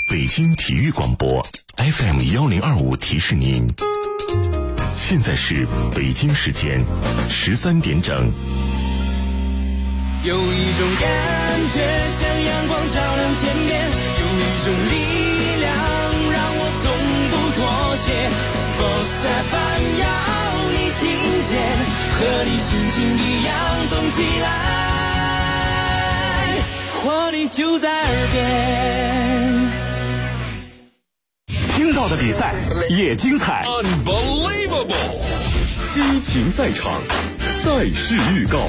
北京体育广播 FM1025提示您，现在是北京时间13点整。 有一种感觉像阳光照亮天边，有一种力量让我从不妥协。Sports FM 要你听见，和你心情一样动起来，活力就在耳边。 听到的比赛也精彩 Unbelievable 激情赛场，赛事预告。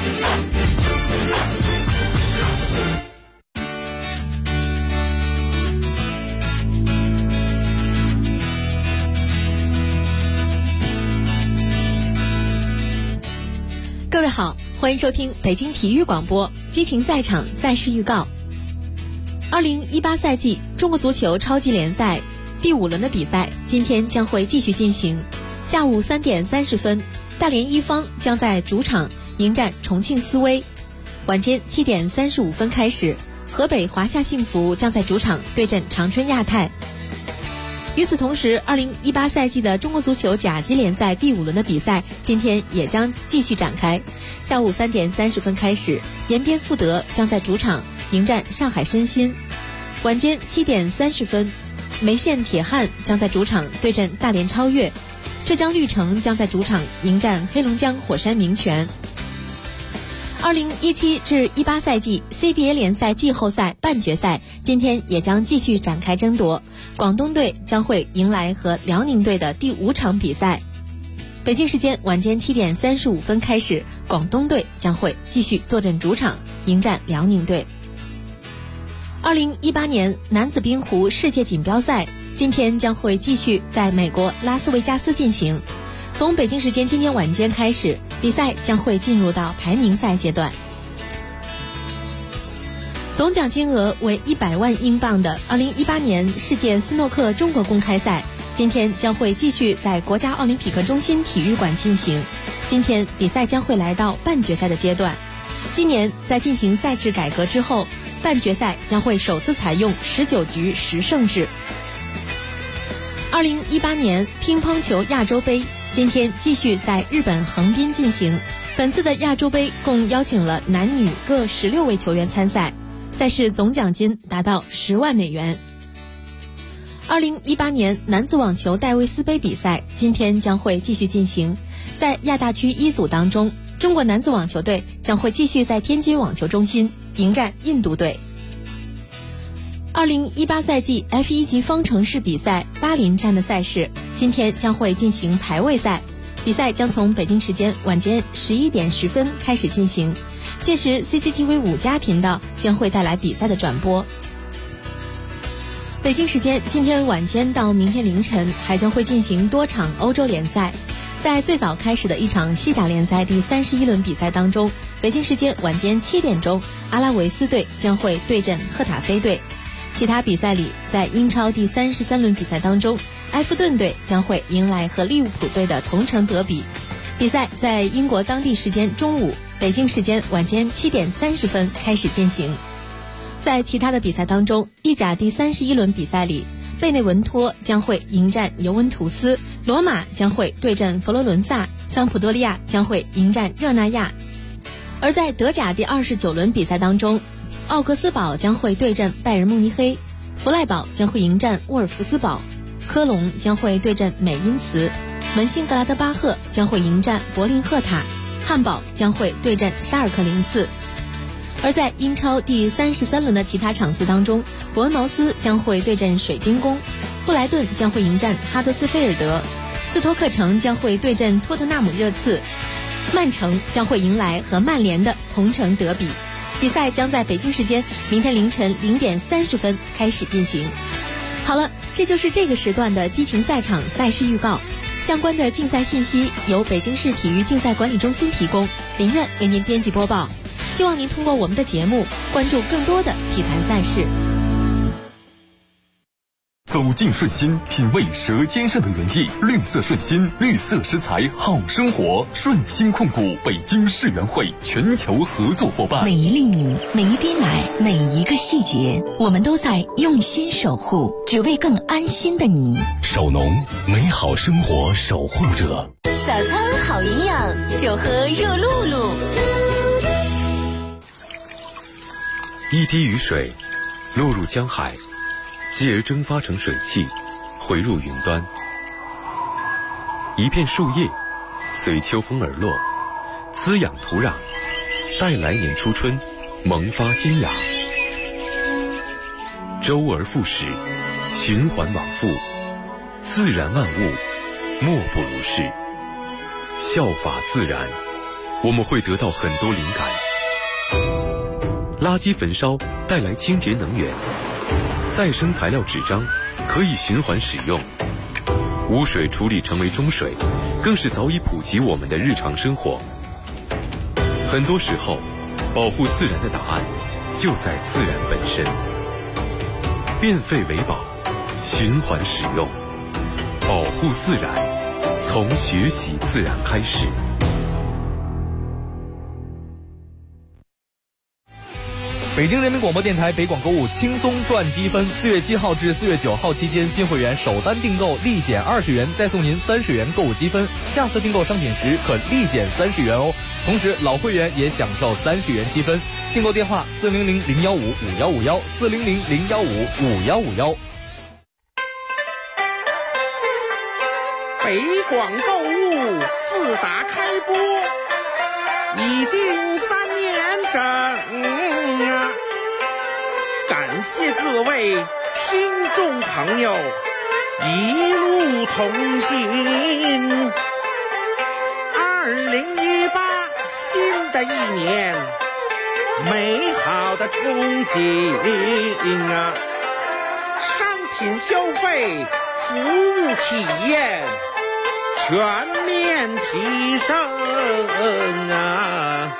各位好，欢迎收听北京体育广播激情赛场赛事预告。2018赛季中国足球超级联赛第5轮的比赛今天将会继续进行。下午3点30分，大连一方将在主场迎战重庆斯威。晚间7点35分开始，河北华夏幸福将在主场对阵长春亚泰。与此同时，2018赛季的中国足球甲级联赛第5轮的比赛今天也将继续展开。下午3点30分开始，延边富德将在主场迎战上海申鑫。晚间7点30分，梅县铁汉将在主场对阵大连超越。浙江绿城将在主场迎战黑龙江火山名泉。2017至18赛季 CBA 联赛季后赛半决赛今天也将继续展开争夺，广东队将会迎来和辽宁队的第5场比赛。北京时间晚间7点35分开始，广东队将会继续坐镇主场迎战辽宁队。2018年男子冰壶世界锦标赛今天将会继续在美国拉斯维加斯进行。从北京时间今天晚间开始，比赛将会进入到排名赛阶段。总奖金额为100万英镑的2018年世界斯诺克中国公开赛今天将会继续在国家奥林匹克中心体育馆进行。今天比赛将会来到半决赛的阶段。今年在进行赛制改革之后，半决赛将会首次采用19局10胜制。2018年乒乓球亚洲杯今天继续在日本横滨进行。本次的亚洲杯共邀请了男女各16位球员参赛，赛事总奖金达到10万美元。2018年男子网球戴维斯杯比赛今天将会继续进行。在亚大区一组当中，中国男子网球队将会继续在天津网球中心迎战印度队。2018赛季 F1 级方程式比赛巴林站的赛事今天将会进行排位赛，比赛将从北京时间晚间11点10分开始进行。届时 CCTV 5+频道将会带来比赛的转播。北京时间今天晚间到明天凌晨还将会进行多场欧洲联赛。在最早开始的一场西甲联赛第31轮比赛当中，北京时间晚间7点钟，阿拉维斯队将会对阵赫塔菲队。其他比赛里，在英超第33轮比赛当中，埃弗顿队将会迎来和利物浦队的同城德比。比赛在英国当地时间中午，北京时间晚间7点30分开始进行。在其他的比赛当中，意甲第31轮比赛里，贝内文托将会迎战尤文图斯，罗马将会对阵佛罗伦萨，桑普多利亚将会迎战热那亚。而在德甲第29轮比赛当中，奥格斯堡将会对阵拜仁慕尼黑，弗赖堡将会迎战沃尔夫斯堡，科隆将会对阵美因茨，门兴格拉德巴赫将会迎战柏林赫塔，汉堡将会对阵沙尔克04。而在英超第33轮的其他场次当中，伯恩茅斯将会对阵水晶宫，布莱顿将会迎战哈德斯菲尔德，斯托克城将会对阵托特纳姆热刺，曼城将会迎来和曼联的同城德比。比赛将在北京时间明天凌晨0点30分开始进行。好了，这就是这个时段的激情赛场赛事预告。相关的竞赛信息由北京市体育竞赛管理中心提供，林苑为您编辑播报。希望您通过我们的节目关注更多的体坛赛事。 走进顺心，品味舌尖上的原意。绿色顺心，绿色食材好生活。顺心控股北京世园会全球合作伙伴。 每一粒米，每一滴奶，每一个细节，我们都在用心守护，只为更安心的你。 守农，美好生活守护者。 早餐好营养，就喝热露露。 一滴雨水落入江海，继而蒸发成水汽，回入云端。一片树叶随秋风而落，滋养土壤，待来年初春萌发新芽。周而复始，循环往复，自然万物莫不如是。效法自然，我们会得到很多灵感。垃圾焚烧带来清洁能源，再生材料纸张可以循环使用，污水处理成为中水，更是早已普及我们的日常生活。很多时候，保护自然的答案就在自然本身。变废为宝，循环使用，保护自然，从学习自然开始。 北京人民广播电台北广购物轻松赚积分，4月7号至4月9号期间，新会员首单订购立减20元，再送您30元购物积分，下次订购商品时可立减30元哦。同时老会员也享受30元积分。订购电话400-015-5151，400-015-5151。 北广购物自打开播已经3年整啊，感谢各位听众朋友一路同行。2018新的一年，美好的憧憬啊，商品消费，服务体验全面提升啊！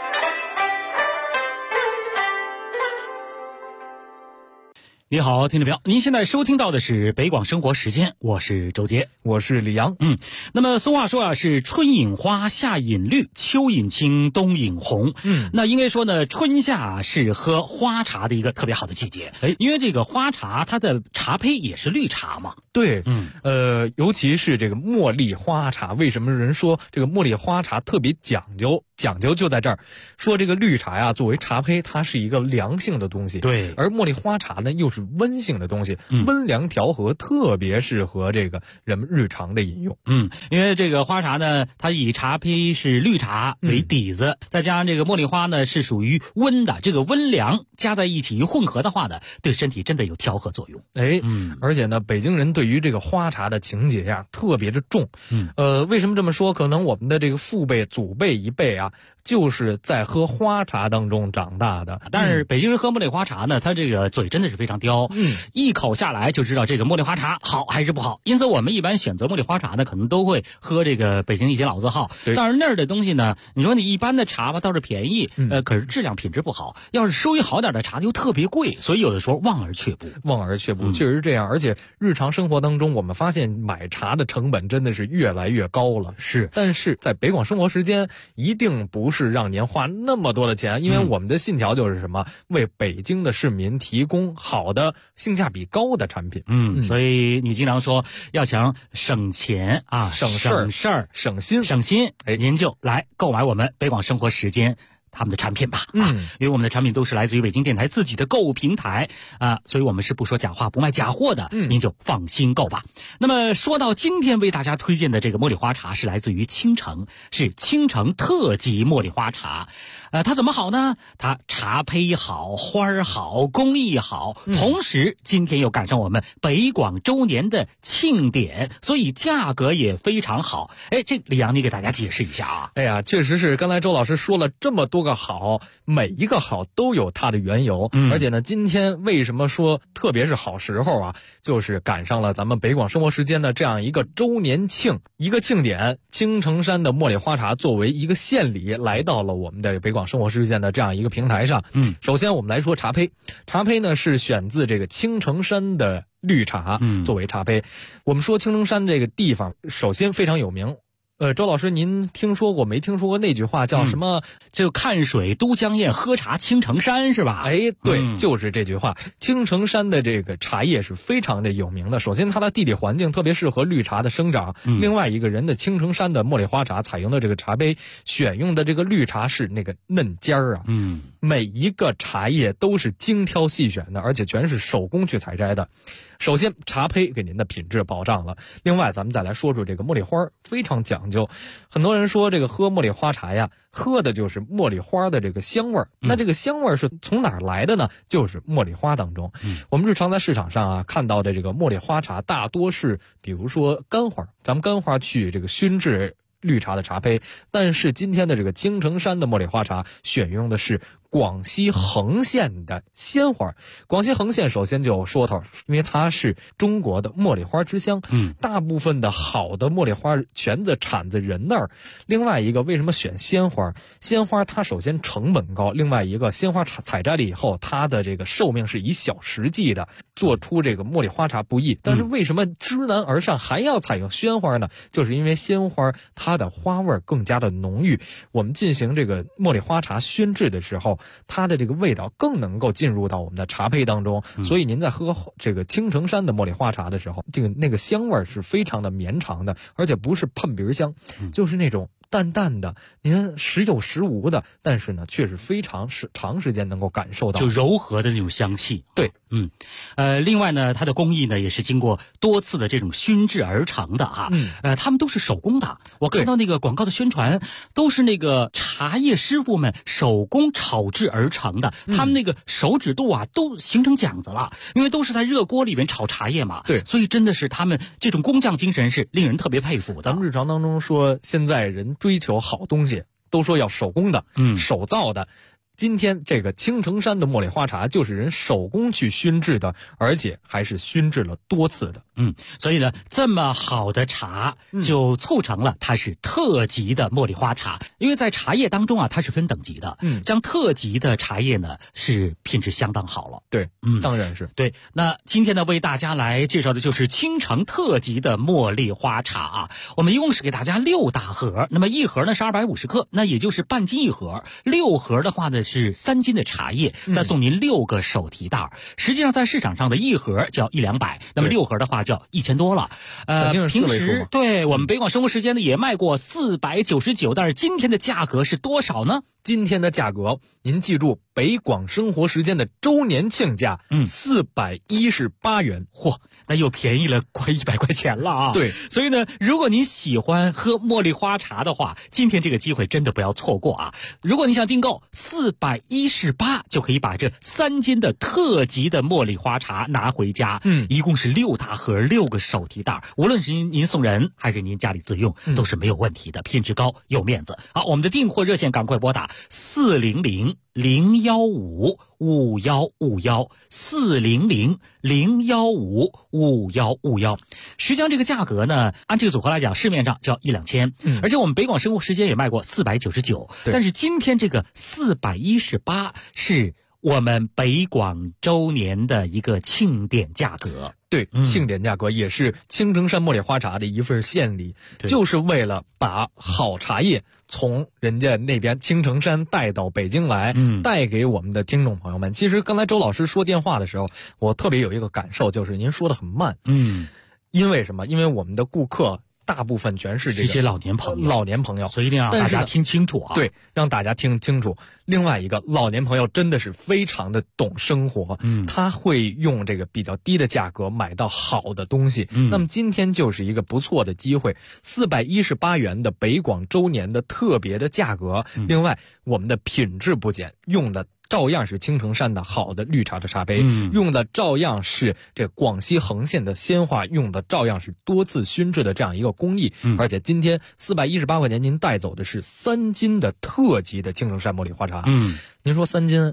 你好，听众朋友，您现在收听到的是北广生活时间，我是周杰， 我是李阳。 那么俗话说啊，是春饮花，夏饮绿，秋饮青，冬饮红。那应该说呢，春夏是喝花茶的一个特别好的季节。因为这个花茶它的茶胚也是绿茶嘛。 对，尤其是这个茉莉花茶，为什么人说这个茉莉花茶特别讲究？讲究就在这儿，说这个绿茶呀，作为茶胚，它是一个凉性的东西， 对， 而茉莉花茶呢，又是温性的东西，温凉调和，特别适合这个人们日常的饮用。 因为这个花茶呢，它以茶胚是绿茶为底子，再加上这个茉莉花呢是属于温的，这个温凉加在一起混合的话呢，对身体真的有调和作用。 而且呢，北京人对于这个花茶的情节呀特别的重。为什么这么说？可能我们的这个父辈、祖辈一辈啊，就是在喝花茶当中长大的。 但是北京人喝茉莉花茶呢，他这个嘴真的是非常刁，一口下来就知道这个茉莉花茶好还是不好。因此我们一般选择茉莉花茶呢，可能都会喝这个北京一些老字号。当然那儿的东西呢，你说你一般的茶吧倒是便宜，可是质量品质不好。要是收益好点的茶又特别贵，所以有的时候望而却步。 确实是这样。而且日常生活当中，我们发现买茶的成本真的是越来越高了。但是在北广生活时间，一定不是让您花那么多的钱，因为我们的信条就是什么？为北京的市民提供好的、性价比高的产品。 所以你经常说要想省钱啊，省事儿、省心，您就来购买我们北广生活时间他们的产品吧。因为我们的产品都是来自于北京电台自己的购物平台啊，所以我们是不说假话、不卖假货的，您就放心购吧。那么说到今天为大家推荐的这个茉莉花茶，是来自于青城，是青城特级茉莉花茶。它怎么好呢？它茶胚好，花儿好，工艺好，同时今天又赶上我们北广周年的庆典，所以价格也非常好。这李阳你给大家解释一下啊。 确实是，刚才周老师说了这么多个好，每一个好都有它的缘由。而且呢，今天为什么说特别是好时候啊，就是赶上了咱们北广生活时间的这样一个周年庆，一个庆典。青城山的茉莉花茶作为一个献礼来到了我们的北广生活时间的这样一个平台上。首先我们来说茶胚。茶胚呢是选自这个青城山的绿茶作为茶胚。我们说青城山这个地方首先非常有名， 周老师，您听说过没听说过那句话叫什么？ 就看水都江堰，喝茶青城山，是吧？ 哎，对，就是这句话。青城山的这个茶叶是非常的有名的。首先，它的地理环境特别适合绿茶的生长。另外一个人的青城山的茉莉花茶采用的这个茶杯，选用的这个绿茶是那个嫩尖儿啊。每一个茶叶都是精挑细选的，而且全是手工去采摘的。首先，茶胚给您的品质保障了。另外，咱们再来说说这个茉莉花，非常讲究。很多人说这个喝茉莉花茶呀，喝的就是茉莉花的这个香味儿。那这个香味儿是从哪儿来的呢？就是茉莉花当中。我们日常在市场上啊看到的这个茉莉花茶，大多是比如说干花，咱们干花去这个熏制绿茶的茶胚。但是今天的这个青城山的茉莉花茶选用的是广西横县的鲜花。广西横县首先就有说头，因为它是中国的茉莉花之乡。大部分的好的茉莉花全产自人那儿。另外一个，为什么选鲜花？鲜花它首先成本高，另外一个鲜花采摘了以后，它的这个寿命是以小时计的，做出这个茉莉花茶不易。但是为什么知难而上还要采用鲜花呢？就是因为鲜花它的花味更加的浓郁，我们进行这个茉莉花茶熏制的时候，它的这个味道更能够进入到我们的茶胚当中。所以您在喝这个青城山的茉莉花茶的时候，那个香味是非常的绵长的，而且不是喷鼻香，就是那种淡淡的，您时有时无的，但是呢，却是非常长时间能够感受到， 就柔和的那种香气。 对， 另外呢，它的工艺呢也是经过多次的这种熏制而成的啊。他们都是手工的。我看到那个广告的宣传，都是那个茶叶师傅们手工炒制而成的。他们那个手指度啊，都形成茧子了，因为都是在热锅里面炒茶叶嘛。 对， 所以真的是他们这种工匠精神是令人特别佩服的。 咱们日常当中说，现在人追求好东西，都说要手工的，手造的。今天这个青城山的茉莉花茶就是人手工去熏制的，而且还是熏制了多次的。 所以呢，这么好的茶就促成了它是特级的茉莉花茶。因为在茶叶当中啊，它是分等级的。像特级的茶叶呢，是品质相当好了。 对，当然是。 对，那今天呢，为大家来介绍的就是青城特级的茉莉花茶啊。我们一共是给大家6大盒，那么一盒呢是250克，那也就是半斤一盒。6盒的话呢是3斤的茶叶，再送您6个手提袋。实际上在市场上的一盒就要100-200，那么6盒的话就要1000多了。平时对我们北广生活时间呢也卖过499，但是今天的价格是多少呢？ 今天的价格，您记住，北广生活时间的周年庆价，418元。 嚯，那又便宜了快100块钱了啊！ 对， 所以呢，如果您喜欢喝茉莉花茶的话，今天这个机会真的不要错过啊！如果你想订购418，就可以把这3斤的特级的茉莉花茶拿回家。一共是6大盒，6个手提袋，无论是您送人还是您家里自用，都是没有问题的，品质高，有面子。好，我们的订货热线赶快拨打400-015-5151，400-015-5151。实际上这个价格呢，按这个组合来讲，市面上就要1-2000，而且我们北广生活时间也卖过499，但是今天这个418是我们北广周年的一个庆典价格。 对，庆典价格也是青城山茉莉花茶的一份献礼，就是为了把好茶叶从人家那边青城山带到北京来，带给我们的听众朋友们。其实刚才周老师说电话的时候，我特别有一个感受，就是您说的很慢。因为什么？因为我们的顾客大部分全是这些老年朋友， 所以一定要让大家听清楚啊！ 对，让大家听清楚。另外一个，老年朋友真的是非常的懂生活，他会用这个比较低的价格买到好的东西。那么今天就是一个不错的机会，418元的北广周年的特别的价格。另外，我们的品质不减，用的照样是青城山的好的绿茶的茶杯，用的照样是这广西横县的鲜花，用的照样是多次熏制的这样一个工艺。而且今天418块钱，您带走的是3斤的特级的青城山茉莉花茶。您说3斤，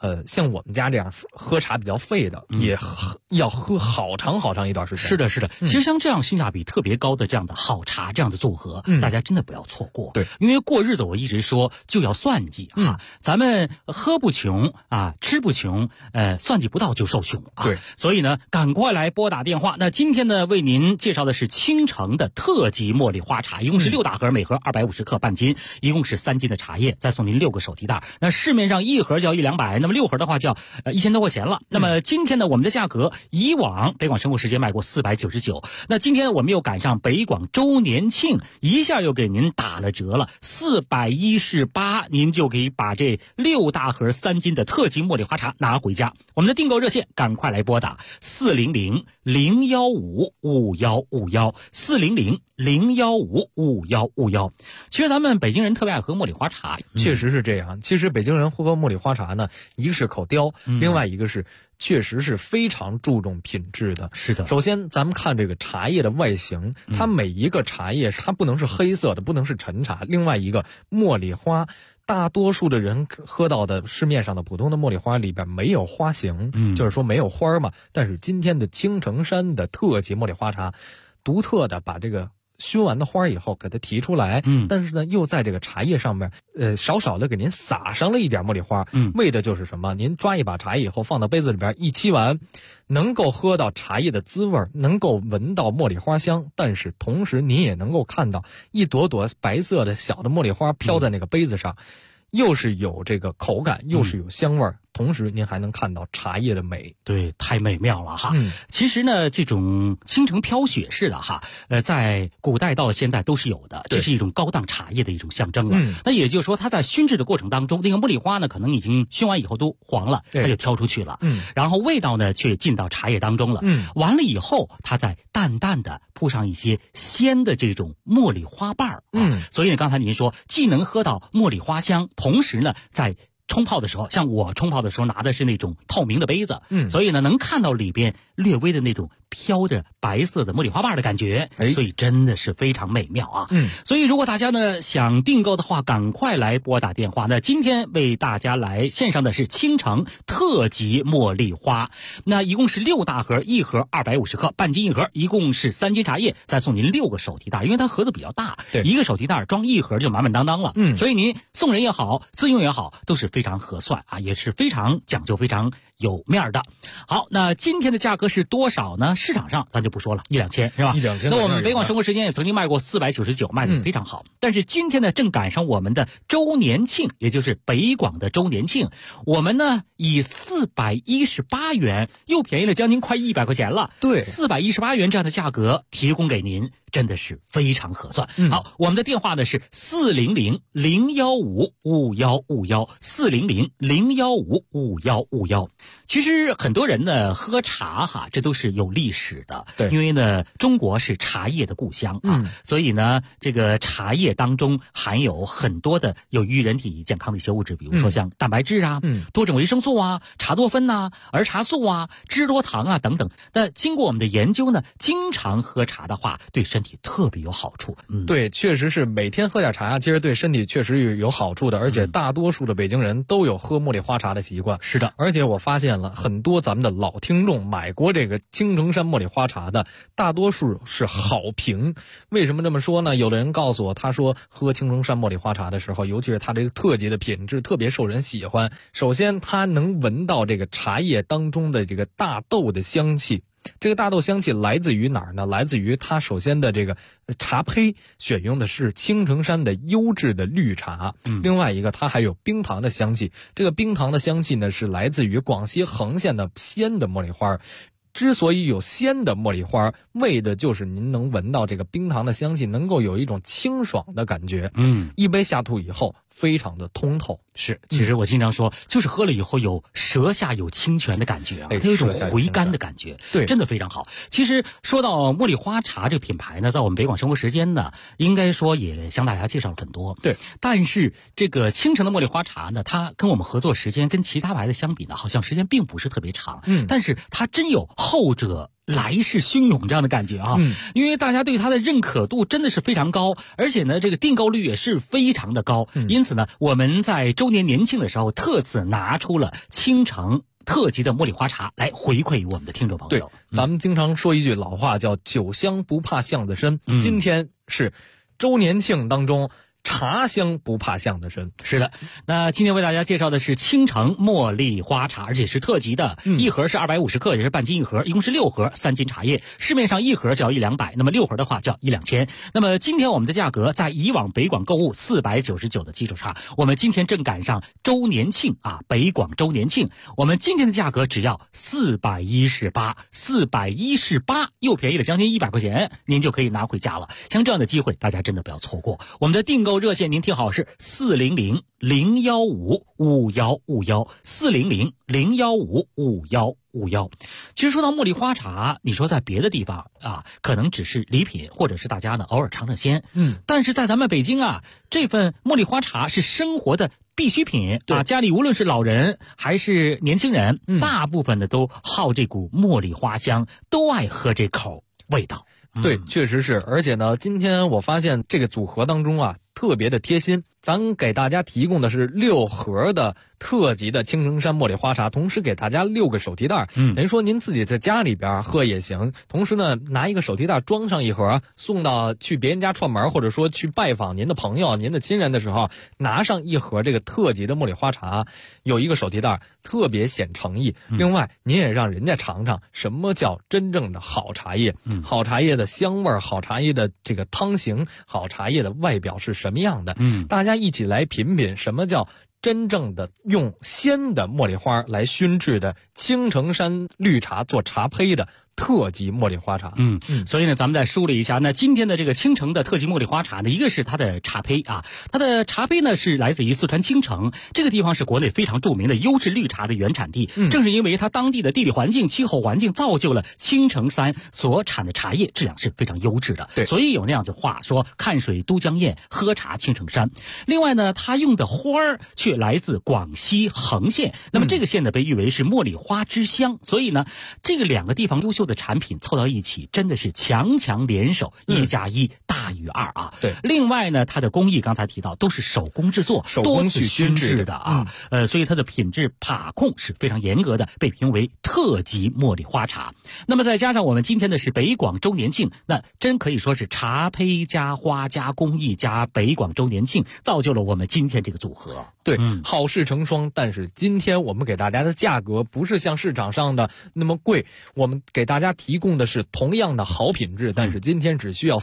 像我们家这样喝茶比较费的，也要喝好长一段时间。 是的，是的。其实像这样性价比特别高的这样的好茶，这样的组合，大家真的不要错过。 对， 因为过日子我一直说就要算计啊，咱们喝不穷啊，吃不穷，算计不到就受穷啊。 对， 所以呢，赶快来拨打电话。那今天呢，为您介绍的是青城的特级茉莉花茶，一共是6大盒，每盒250克半斤，一共是3斤的茶叶，再送您6个手提袋。那市面上1盒就要100-200，那么6盒的话就要1000多块钱了。那么今天呢，我们的价格以往北广生活时间卖过499，那今天我们又赶上北广周年庆，一下又给您打了折了，418，您就可以把这6大盒3斤的特级茉莉花茶拿回家。我们的订购热线赶快来拨打400-015-5151，400-015-5151。其实咱们北京人特别爱喝茉莉花茶， 确实是这样。其实北京人喝茉莉花茶呢，一个是口刁，另外一个是确实是非常注重品质的。 是的， 首先咱们看这个茶叶的外形，它每一个茶叶它不能是黑色的，不能是陈茶。另外一个茉莉花，大多数的人喝到的市面上的普通的茉莉花里边没有花型，就是说没有花嘛。但是今天的青城山的特级茉莉花茶，独特的把这个熏完的花以后给它提出来，但是呢又在这个茶叶上面少少的给您撒上了一点茉莉花，为的就是什么？您抓一把茶叶以后放到杯子里边一沏完，能够喝到茶叶的滋味，能够闻到茉莉花香，但是同时您也能够看到一朵朵白色的小的茉莉花飘在那个杯子上，又是有这个口感，又是有香味，同时您还能看到茶叶的美。 对，太美妙了哈。其实呢，这种青城飘雪式的哈，在古代到现在都是有的，这是一种高档茶叶的一种象征了。那也就是说，它在熏制的过程当中，那个茉莉花呢，可能已经熏完以后都黄了，它就挑出去了。然后味道呢，却进到茶叶当中了。完了以后，它再淡淡的铺上一些鲜的这种茉莉花瓣儿。所以呢，刚才您说，既能喝到茉莉花香，同时呢，在冲泡的时候，像我冲泡的时候拿的是那种透明的杯子，所以呢能看到里边略微的那种飘着白色的茉莉花瓣的感觉，所以真的是非常美妙啊。所以如果大家呢想订购的话，赶快来拨打电话。那今天为大家来献上的是青城特级茉莉花，那一共是6大盒，一盒250克，半斤一盒，一共是3斤茶叶，再送您6个手提袋，因为它盒子比较大，一个手提袋装一盒就满满当当了。所以您送人也好，自用也好，都是非常合算啊，也是非常讲究，非常有面的。好，那今天的价格是多少呢？市场上咱就不说了，1-2千是吧？1-2千。那我们北广生活时间也曾经卖过499，卖的非常好。但是今天呢，正赶上我们的周年庆，也就是北广的周年庆，我们呢以418元，又便宜了将近快100块钱了。对，418元这样的价格提供给您，真的是非常合算。好，我们的电话呢是400-015-5151，400-015-5151。其实很多人呢喝茶哈，这都是有历史的。对，因为呢中国是茶叶的故乡啊，所以呢这个茶叶当中含有很多的有益于人体健康的一些物质，比如说像蛋白质啊、多种维生素啊、茶多酚呐、儿茶素啊、脂多糖啊等等。那经过我们的研究呢，经常喝茶的话，对身体特别有好处。 对，确实是每天喝点茶，其实对身体确实有好处的，而且大多数的北京人都有喝茉莉花茶的习惯。 是的， 而且我发现了很多咱们的老听众买过这个青城山茉莉花茶的，大多数是好评。为什么这么说呢？有的人告诉我，他说喝青城山茉莉花茶的时候，尤其是它这个特级的品质，特别受人喜欢。首先，它能闻到这个茶叶当中的这个大豆的香气。这个大豆香气来自于哪儿呢？来自于它首先的这个茶胚选用的是青城山的优质的绿茶，另外一个它还有冰糖的香气。这个冰糖的香气呢是来自于广西横县的鲜的茉莉花。之所以有鲜的茉莉花，为的就是您能闻到这个冰糖的香气，能够有一种清爽的感觉。一杯下肚以后非常的通透。 是，其实我经常说，就是喝了以后有舌下有清泉的感觉啊，它有一种回甘的感觉，对，真的非常好。其实说到茉莉花茶这个品牌呢，在我们北广生活时间呢，应该说也向大家介绍了很多。对，但是这个青城的茉莉花茶呢，它跟我们合作时间跟其他牌子相比呢，好像时间并不是特别长。但是它真有后者来势汹涌这样的感觉啊。因为大家对它的认可度真的是非常高，而且呢这个订购率也是非常的高。因此呢我们在周年年庆的时候特此拿出了青城特级的茉莉花茶来回馈于我们的听众朋友。 对，咱们经常说一句老话叫酒香不怕巷子深，今天是周年庆当中茶香不怕巷子深。 是的，那今天为大家介绍的是青城茉莉花茶，而且是特级的，一盒是250克，也是半斤一盒，一共是6盒，3斤茶叶。市面上一盒就要100-200，那么6盒的话就要1-2000。那么今天我们的价格在以往北广购物499的基础上，我们今天正赶上周年庆啊，北广周年庆，我们今天的价格只要418，418又便宜了将近100块钱，您就可以拿回家了。像这样的机会，大家真的不要错过。我们的订购热线您听好是400-015-5151，400-015-5151。其实说到茉莉花茶，你说在别的地方啊，可能只是礼品，或者是大家呢偶尔尝尝鲜。但是在咱们北京啊，这份茉莉花茶是生活的必需品啊，家里无论是老人还是年轻人，大部分的都好这股茉莉花香，都爱喝这口味道。 对，确实是。而且呢，今天我发现这个组合当中啊，特别的贴心。咱给大家提供的是6盒的特级的青城山茉莉花茶，同时给大家6个手提袋。等于说您自己在家里边喝也行，同时呢拿一个手提袋装上一盒，送到去别人家串门，或者说去拜访您的朋友、您的亲人的时候，拿上一盒这个特级的茉莉花茶，有一个手提袋，特别显诚意。另外，您也让人家尝尝什么叫真正的好茶叶，好茶叶的香味，好茶叶的这个汤型，好茶叶的外表是什么样的。大家一起来品品什么叫真正的用鲜的茉莉花来熏制的青城山绿茶做茶胚的特级茉莉花茶。 所以呢咱们再梳理一下，那今天的这个青城的特级茉莉花茶呢，一个是它的茶胚啊，它的茶胚呢是来自于四川青城，这个地方是国内非常著名的优质绿茶的原产地。正是因为它当地的地理环境、气候环境造就了青城山所产的茶叶质量是非常优质的。对，所以有那样的话说，看水都江堰，喝茶青城山。另外呢，它用的花儿却来自广西恒县，那么这个县呢被誉为是茉莉花之乡，所以呢这个2个地方优秀的产品凑到一起，真的是强强联手，1+1大于2啊。对，另外呢它的工艺刚才提到都是手工制作，多次熏制的啊，所以它的品质把控是非常严格的，被评为特级茉莉花茶。那么再加上我们今天的是北广周年庆，那真可以说是茶胚加花加工艺加北广周年庆，造就了我们今天这个组合。 对，好事成双。但是今天我们给大家的价格不是像市场上的那么贵，我们给大家提供的是同样的好品质，但是今天只需要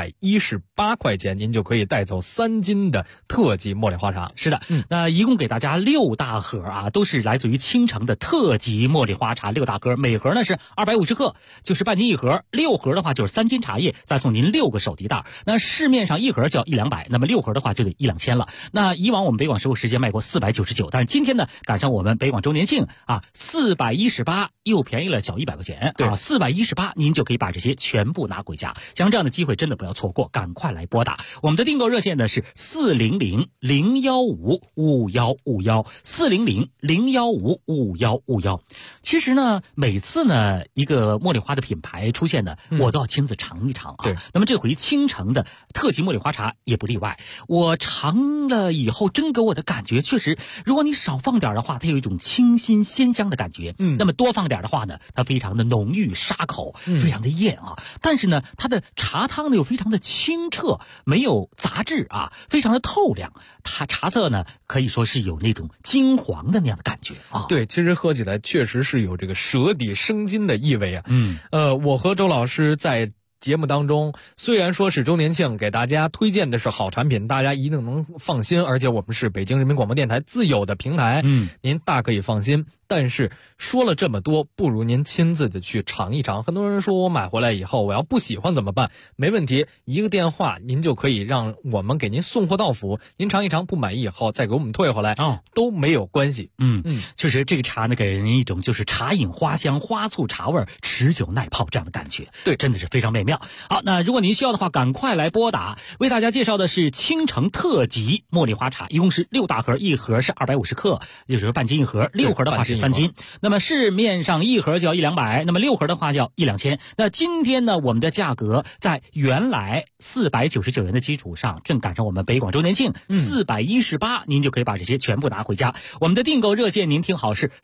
418块钱，您就可以带走3斤的特级茉莉花茶。 是的，那一共给大家6大盒啊，都是来自于青城的特级茉莉花茶，6大盒，每盒呢是250克，就是半斤一盒，6盒的话就是3斤茶叶，再送您6个手提袋。那市面上一盒就要100-200，那么6盒的话就得1-2000了。那以往我们北广时间卖过499，但是今天呢赶上我们北广周年庆啊，418又便宜了小100块钱。对啊，418您就可以把这些全部拿回家。像这样的机会真的不要错过，赶快来拨打我们的订购热线呢是400-015-5151，400-015-5151。其实呢每次呢一个茉莉花的品牌出现呢，我都要亲自尝一尝啊。对，那么这回青城的特级茉莉花茶也不例外，我尝了以后真给我的感觉确实，如果你少放点的话，它有一种清新鲜香的感觉，那么多放点的话呢，它非常的浓郁沙口，非常的艳啊。但是呢它的茶汤呢又非常的清澈，没有杂质啊，非常的透亮，它茶色呢可以说是有那种金黄的那样的感觉啊。 对，其实喝起来确实是有这个舌底生津的意味啊。我和周老师在节目当中虽然说是周年庆，给大家推荐的是好产品，大家一定能放心，而且我们是北京人民广播电台自有的平台，您大可以放心。但是说了这么多，不如您亲自的去尝一尝。很多人说我买回来以后我要不喜欢怎么办？没问题，一个电话您就可以让我们给您送货到府，您尝一尝，不满意以后再给我们退回来都没有关系。 确实这个茶呢给人一种就是茶饮花香、花醋茶味、持久耐泡这样的感觉。对，真的是非常美妙。好，那如果您需要的话赶快来拨打。为大家介绍的是青城特级茉莉花茶，一共是6大盒，一盒是250克，也就是半斤一盒，6盒的话是 3斤。那么市面上1盒就要100-200，那么6盒的话就要1-2000。那今天呢，我们的价格在原来499元的基础上，正赶上我们北广周年庆418，您就可以把这些全部拿回家。我们的订购热线您听好是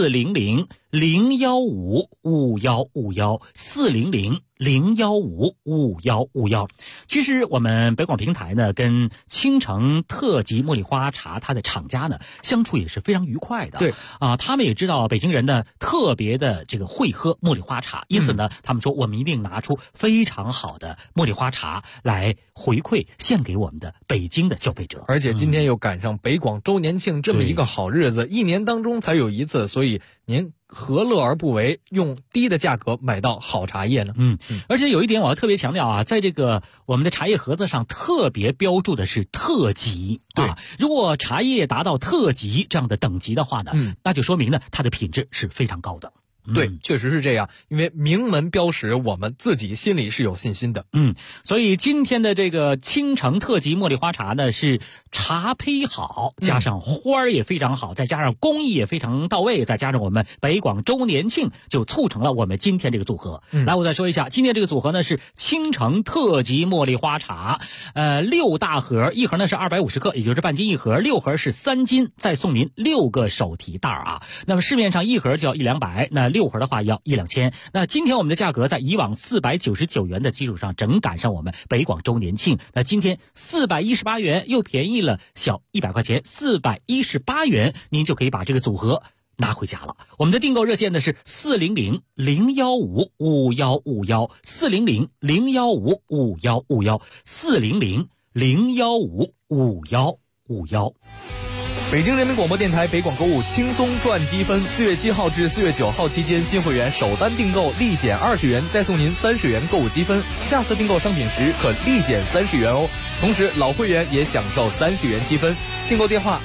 400-015-5151，400-015-5151。其实我们北广平台呢，跟青城特级茉莉花茶它的厂家呢相处也是非常愉快的。 对啊，他们也知道北京人呢特别的这个会喝茉莉花茶，因此呢，他们说我们一定拿出非常好的茉莉花茶来回馈献给我们的北京的消费者。 而且今天又赶上北广周年庆这么一个好日子，一年当中才有一次，所以您何乐而不为，用低的价格买到好茶叶呢？ 而且有一点我要特别强调啊，在这个我们的茶叶盒子上特别标注的是特级。 对， 如果茶叶达到特级这样的等级的话呢，那就说明呢它的品质是非常高的。 对，确实是这样，因为名门标识，我们自己心里是有信心的。 所以今天的这个青城特级茉莉花茶呢，是茶胚好，加上花儿也非常好，再加上工艺也非常到位，再加上我们北广周年庆，就促成了我们今天这个组合。来，我再说一下，今天这个组合呢是青城特级茉莉花茶，6大盒，1盒呢是250克，也就是半斤1盒，6盒是3斤，再送您6个手提袋啊。那么市面上1盒就要100-200，那6盒的话要1-2000。那今天我们的价格在以往499元的基础上，正赶上我们北广周年庆。那今天418元，又便宜了小100块钱，418元您就可以把这个组合拿回家了。我们的订购热线呢是400-015-5151，400-015-5151，400-015-5151。 北京人民广播电台北广购物轻松赚积分，4月7号至4月9号期间，新会员首单订购立减20元，再送您30元购物积分，下次订购商品时可立减30元哦。同时老会员也享受30元积分。订购电话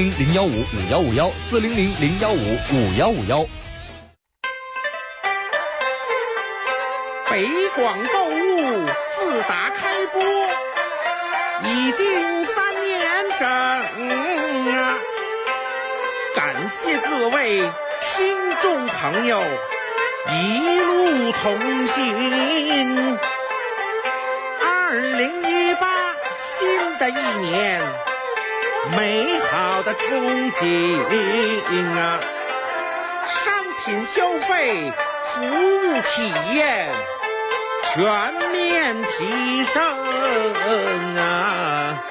400-015-5151，400-015-5151。 北广购物自打开播已经3年整啊，感谢各位听众朋友一路同行。2018新的一年，美好的憧憬啊，商品消费服务体验全面提升啊！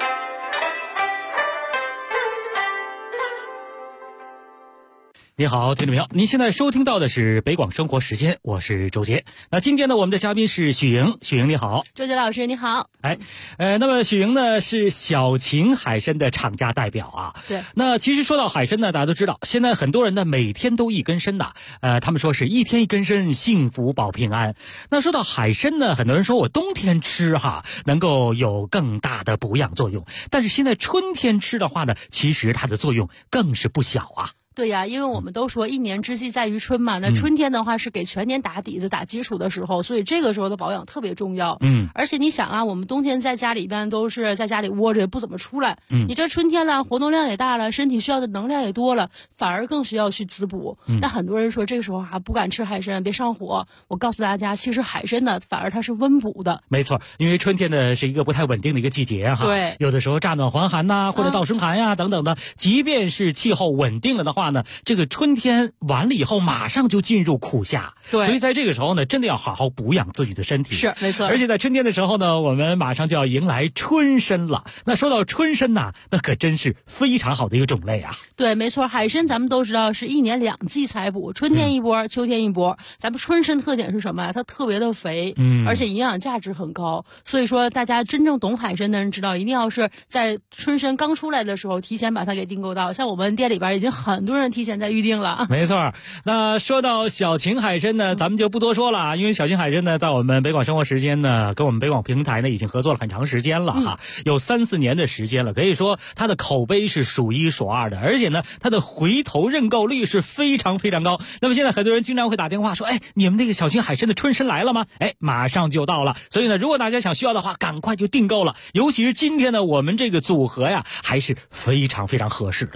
你好，听众朋友，您现在收听到的是北广生活时间，我是周杰。那今天呢，我们的嘉宾是许莹，许莹你好。 周杰老师你好。 那么许莹呢是小秦海参的厂家代表啊。 对。 那其实说到海参呢，大家都知道，现在很多人呢每天都一根参呐，他们说是一天一根参，幸福保平安。那说到海参呢，很多人说我冬天吃能够有更大的补养作用，但是现在春天吃的话呢，其实它的作用更是不小啊。 对呀，因为我们都说一年之计在于春嘛，那春天的话是给全年打底子、打基础的时候，所以这个时候的保养特别重要。而且你想啊，我们冬天在家里边都是在家里窝着，也不怎么出来。你这春天了，活动量也大了，身体需要的能量也多了，反而更需要去滋补。那很多人说这个时候还不敢吃海参，别上火。我告诉大家，其实海参呢，反而它是温补的。 没错，因为春天呢是一个不太稳定的一个季节哈。 对， 有的时候乍暖还寒呐，或者倒生寒呀等等的。即便是气候稳定了的话呢，这个春天完了以后，马上就进入苦夏。 对， 所以在这个时候呢，真的要好好补养自己的身体。 是，没错。 而且在春天的时候呢，我们马上就要迎来春参了。那说到春参呐，那可真是非常好的一个种类啊。 对，没错，海参咱们都知道是1年2季采补，春天一波，秋天一波。咱们春参特点是什么呀？它特别的肥，而且营养价值很高。所以说，大家真正懂海参的人知道，一定要是在春参刚出来的时候，提前把它给订购到。像我们店里边已经很多人提前在预定了。 没错。那说到小秦海参呢，咱们就不多说了，因为小秦海参呢，在我们北广生活时间呢，跟我们北广平台呢，已经合作了很长时间了哈，有3-4年的时间了，可以说它的口碑是数1数2的，而且呢，它的回头认购率是非常非常高。那么现在很多人经常会打电话说，你们那个小秦海参的春参来了吗？马上就到了。所以呢，如果大家想需要的话，赶快就订购了。尤其是今天呢，我们这个组合呀，还是非常非常合适的。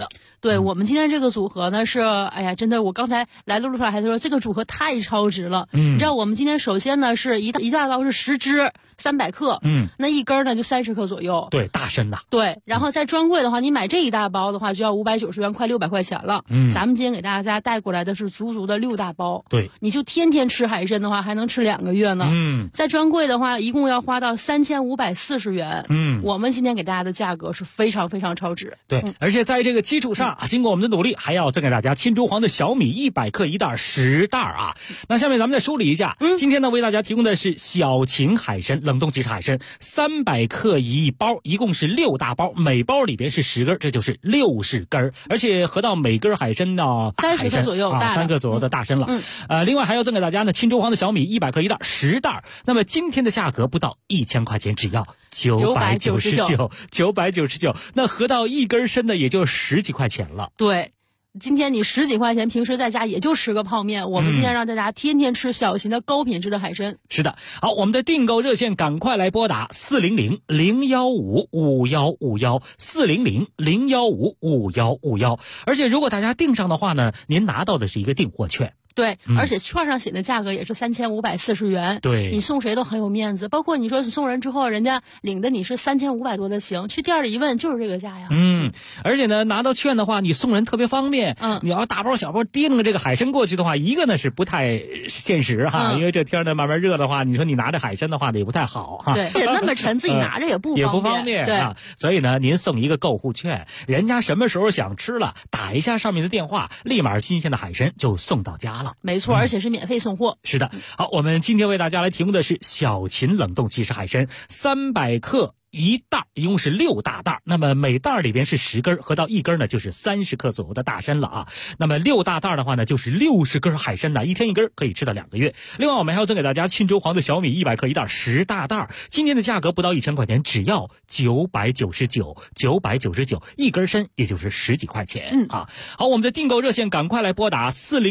对，我们今天这个组合呢是，哎呀，真的，我刚才来的路上还说这个组合太超值了。你知道我们今天首先呢是一大包是10只，300克，那一根呢就30克左右。 对，大参呐。 对，然后在专柜的话，你买这一大包的话就要590元，快600块钱了。咱们今天给大家带过来的是足足的6大包。 对， 你就天天吃海参的话，还能吃2个月呢。在专柜的话，一共要花到3540元。我们今天给大家的价格是非常非常超值。 对，而且在这个基础上，经过我们的努力，还要赠给大家青州黄的小米100克一袋10袋啊。那下面咱们再梳理一下，今天呢为大家提供的是小秦海参冷冻即食海参300克一包，一共是6大包，每包里边是10根，这就是60根，而且合到每根海参呢 30克左右 ，3个左右的大参了。另外还要赠给大家呢青州黄的小米100克一袋10袋，那么今天的价格不到1000块钱，只要999，那合到一根参呢也就10几块钱了。 对。今天你10几块钱，平时在家也就吃个泡面。我们今天让大家天天吃小秦的高品质的海参。 是的，好，我们的订购热线赶快来拨打400-015-5151，400-015-5151。而且如果大家订上的话呢，您拿到的是一个订货券。 对，而且券上写的价格也是3540元。 对， 你送谁都很有面子。包括你说送人之后，人家领的你是3500多的行，去店里一问就是这个价呀。 而且呢，拿到券的话，你送人特别方便。你要大包小包拎着这个海参过去的话，一个呢是不太现实哈，因为这天呢慢慢热的话，你说你拿着海参的话呢也不太好哈。 对，那么沉，自己拿着也不方便。 对啊，所以呢，您送一个购物券，人家什么时候想吃了，打一下上面的电话，立马新鲜的海参就送到家了。 没错，而且是免费送货。 是的，好，我们今天为大家来提供的是小秦冷冻即食海参300克一袋，一共是6大袋，那么每袋里边是10根，合到一根呢就是30克左右的大参了啊。那么6大袋的话呢，就是60根海参呢，一天一根，可以吃到2个月。另外我们还要赠给大家青州黄的小米100克一袋10大袋，今天的价格不到1000块钱，只要999，一根参也就是10几块钱啊。好，我们的订购热线赶快来拨打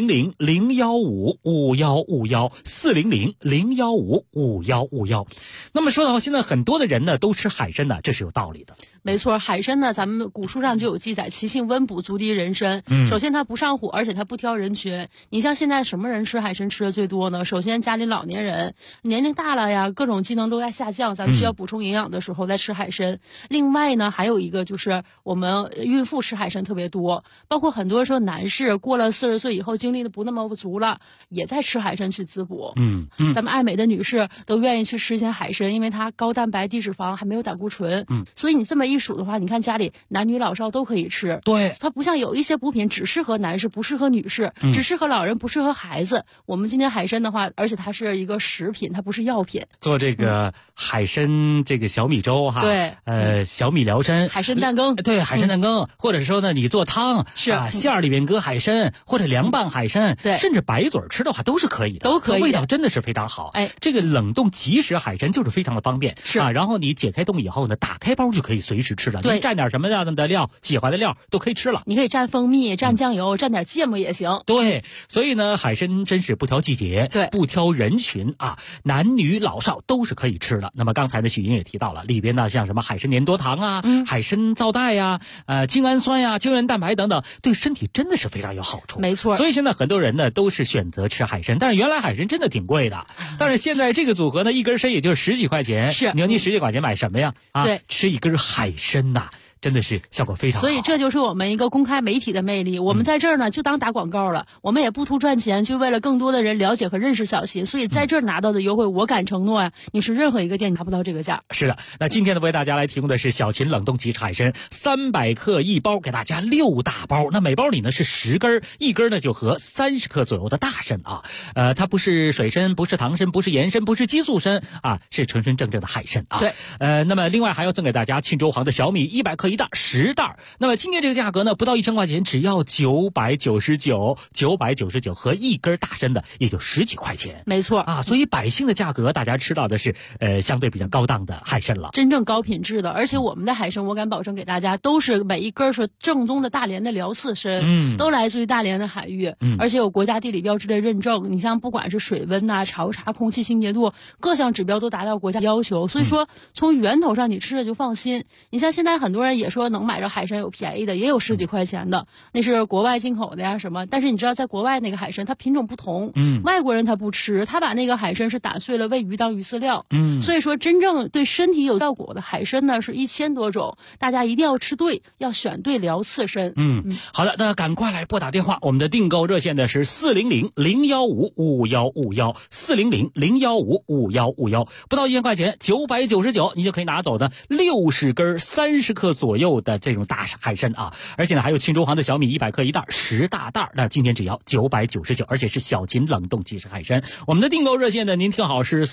400-015-5151，400-015-5151。那么说到现在很多的人呢都吃海参呢，这是有道理的。 没错，海参呢，咱们古书上就有记载，其性温补，足敌人参。首先它不上火，而且它不挑人群。你像现在什么人吃海参吃的最多呢？首先家里老年人，年龄大了呀，各种机能都在下降，咱们需要补充营养的时候再吃海参。另外呢，还有一个就是我们孕妇吃海参特别多，包括很多说男士过了40岁以后精力的不那么足了，也在吃海参去滋补。咱们爱美的女士都愿意去吃一些海参，因为它高蛋白低脂肪，还没有胆固醇。所以你这么一数的话，你看家里男女老少都可以吃。 对， 它不像有一些补品只适合男士不适合女士，只适合老人不适合孩子。我们今天海参的话，而且它是一个食品，它不是药品。 做这个海参这个小米粥哈， 对， 小米辽参， 海参蛋羹， 对，海参蛋羹，或者说呢你做汤是馅儿里边搁海参，或者凉拌海参， 对， 甚至白嘴吃的话都是可以的， 都可以， 味道真的是非常好。这个冷冻即食海参就是非常的方便， 是然后你解开冻以后呢，打开包就可以随时吃了。 对， 蘸点什么样的料，喜欢的料都可以吃了。 你可以蘸蜂蜜，蘸酱油，蘸点芥末也行。 对，所以呢，海参真是不挑季节， 对， 不挑人群啊，男女老少都是可以吃的。那么刚才呢，许莹也提到了，里边呢像什么海参粘多糖啊，海参皂带呀，精氨酸呀，胶原蛋白等等，对身体真的是非常有好处。 没错。 所以现在很多人呢都是选择吃海参，但是原来海参真的挺贵的，但是现在这个组合呢，一根参也就10几块钱。 是， 你说你10几块钱买什么呀？ 对， 吃一根海参呐。真的是效果非常好， 所以这就是我们一个公开媒体的魅力。我们在这儿呢就当打广告了，我们也不图赚钱，就为了更多的人了解和认识小秦。所以在这儿拿到的优惠，我敢承诺呀，你是任何一个店拿不到这个价。 是的，那今天呢为大家来提供的是小秦冷冻即食海参300克一包，给大家6大包。那每包里呢是10根，一根呢就合30克左右的大参啊。它不是水参，不是糖参，不是盐参，不是激素参啊，是纯纯正正的海参啊。 对。 那么另外还要赠给大家沁州黄的小米100克一袋10袋。那么今天这个价格呢，不到1000块钱，只要999和一根大参的也就10几块钱。 没错啊，所以百姓的价格大家吃到的是相对比较高档的海参了， 真正高品质的。而且我们的海参，我敢保证给大家都是每一根是正宗的大连的辽四参，都来自于大连的海域，而且有国家地理标志的认证。你像不管是水温啊、潮茶、空气清洁度，各项指标都达到国家要求，所以说从源头上你吃着就放心。你像现在很多人也说能买着海参有便宜的，也有10几块钱的，那是国外进口的呀什么。但是你知道，在国外那个海参它品种不同，外国人他不吃，他把那个海参是打碎了喂鱼当鱼饲料，所以说真正对身体有效果的海参呢是1000多种，大家一定要吃对，要选对辽刺参。 好的，那赶快来拨打电话，我们的订购热线呢是400-015-5151，400-015-5151，不到1000块钱，999，你就可以拿走的60根30克左右的这种大海参啊，而且呢还有庆州行的小米100克一袋10大袋，那今天只要999，而且是小秦冷冻即食海参。我们的订购热线呢，您听好是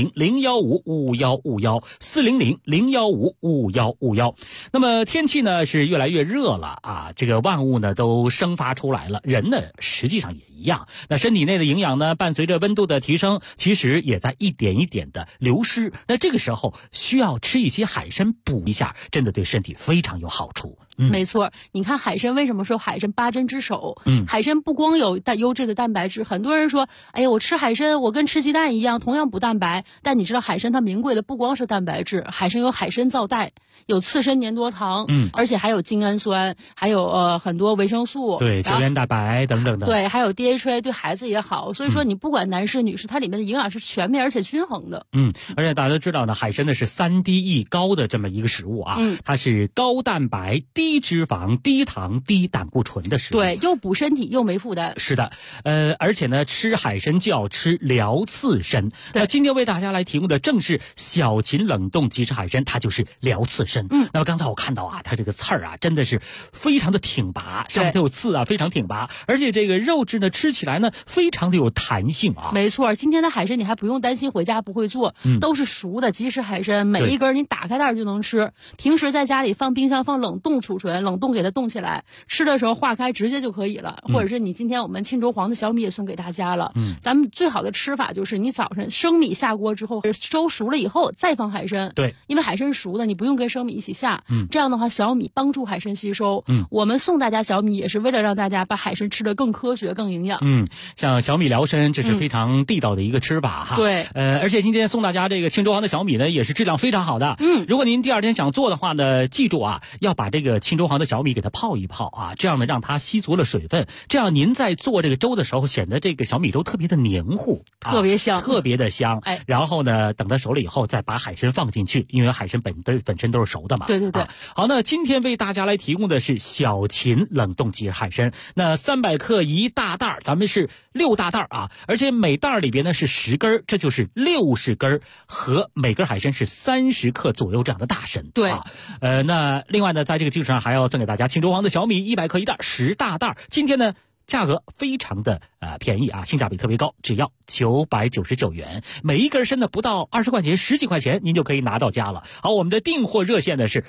400-015-5151，400-015-5151。那么天气呢是越来越热了啊，这个万物呢都生发出来了，人呢实际上也一样。那身体内的营养呢，伴随着温度的提升，其实也在一点一点的流失。那这个时候需要吃一些海参补一下，真的对身体非常有好处。 没错，你看海参为什么说海参8珍之首？海参不光有优质的蛋白质，很多人说，哎呀，我吃海参，我跟吃鸡蛋一样，同样补蛋白。但你知道海参它名贵的不光是蛋白质，海参有海参皂苷，有刺参粘多糖，而且还有精氨酸，还有很多维生素， 对，胶原蛋白等等的， 对，还有 DHA， 对孩子也好。所以说你不管男士女士，它里面的营养是全面而且均衡的。 而且大家都知道呢，海参呢是3D 高的这么一个食物啊，它是高蛋白、低脂肪、低糖、低胆固醇的食物， 对，又补身体又没负担。 是的，而且呢，吃海参就要吃辽刺参。那今天为大家来提供的正是小秦冷冻即食海参，它就是辽刺参。那么刚才我看到啊，它这个刺儿啊，真的是非常的挺拔，上面都有刺啊，非常挺拔，而且这个肉质呢，吃起来呢，非常的有弹性啊。 没错，今天的海参你还不用担心回家不会做，都是熟的即食海参，每一根你打开袋就能吃。平时在家里放冰箱放冷冻储存，冷冻给它冻起来，吃的时候化开直接就可以了。或者是你今天我们庆州黄的小米也送给大家了。咱们最好的吃法就是你早晨生米下锅之后粥熟了以后再放海参。 对， 因为海参熟的你不用跟生米一起下。这样的话小米帮助海参吸收。我们送大家小米也是为了让大家把海参吃得更科学更营养。 像小米辽参这是非常地道的一个吃法哈。 对， 而且今天送大家这个庆州行的小米呢也是质量非常好的。如果您第二天想做的话呢，记住啊，要把这个庆州行的小米给它泡一泡啊，这样呢让它吸足了水分，这样您在做这个粥的时候显得这个小米粥特别的黏糊， 特别香， 特别的香。然后呢等它熟了以后再把海参放进去，因为海参本身都是熟的嘛。 对。 好，那今天为大家来提供的是小秦冷冻即食海参，那300克一大袋，咱们是6大袋啊，而且每袋里边呢是10根，这就是60根，和每根海参是30克左右这样的大参。 对， 那另外呢，在这个基础上还要赠给大家庆州行的小米100克一袋10大袋，今天呢价格非常的便宜啊，性价比特别高，只要999元，每一根参呢不到20块钱，10几块钱您就可以拿到家了。好，我们的订货热线呢是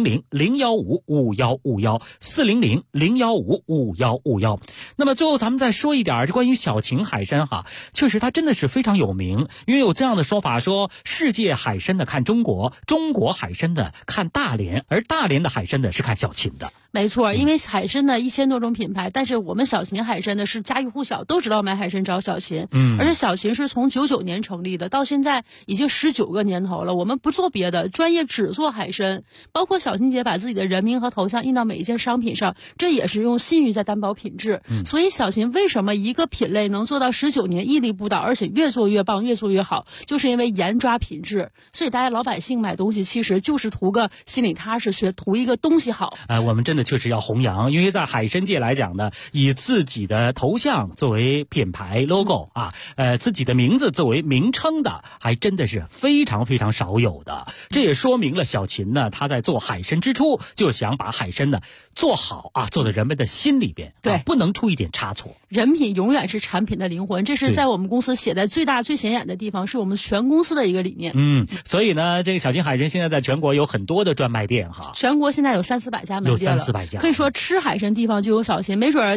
400-015-5151，400-015-5151。那么最后咱们再说一点就关于小秦海参哈，确实它真的是非常有名，因为有这样的说法说，世界海参的看中国，中国海参的看大连，而大连的海参的是看小秦的。 没错，因为海参呢1000多种品牌，但是我们小秦海参呢是家喻户晓，都知道买海参找小秦。而且小秦是从99年成立的，到现在已经19个年头了。我们不做别的，专业只做海参，包括小秦姐把自己的人名和头像印到每一件商品上，这也是用信誉在担保品质。所以小秦为什么一个品类能做到19年屹立不倒，而且越做越棒，越做越好，就是因为严抓品质。所以大家老百姓买东西其实就是图个心里踏实，图一个东西好。 我们真的确实要弘扬，因为在海参界来讲呢，以自己的头像作为品牌 logo 啊，自己的名字作为名称的，还真的是非常非常少有的。这也说明了小秦呢，他在做海参之初就想把海参呢做好啊，做到人们的心里边， 对， 不能出一点差错。 人品永远是产品的灵魂，这是在我们公司写在最大最显眼的地方，是我们全公司的一个理念。 所以呢，这个小秦海参现在在全国有很多的专卖店哈， 全国现在有300-400家门店了， 有300-400家， 可以说吃海参地方就有小秦。没准听众朋友们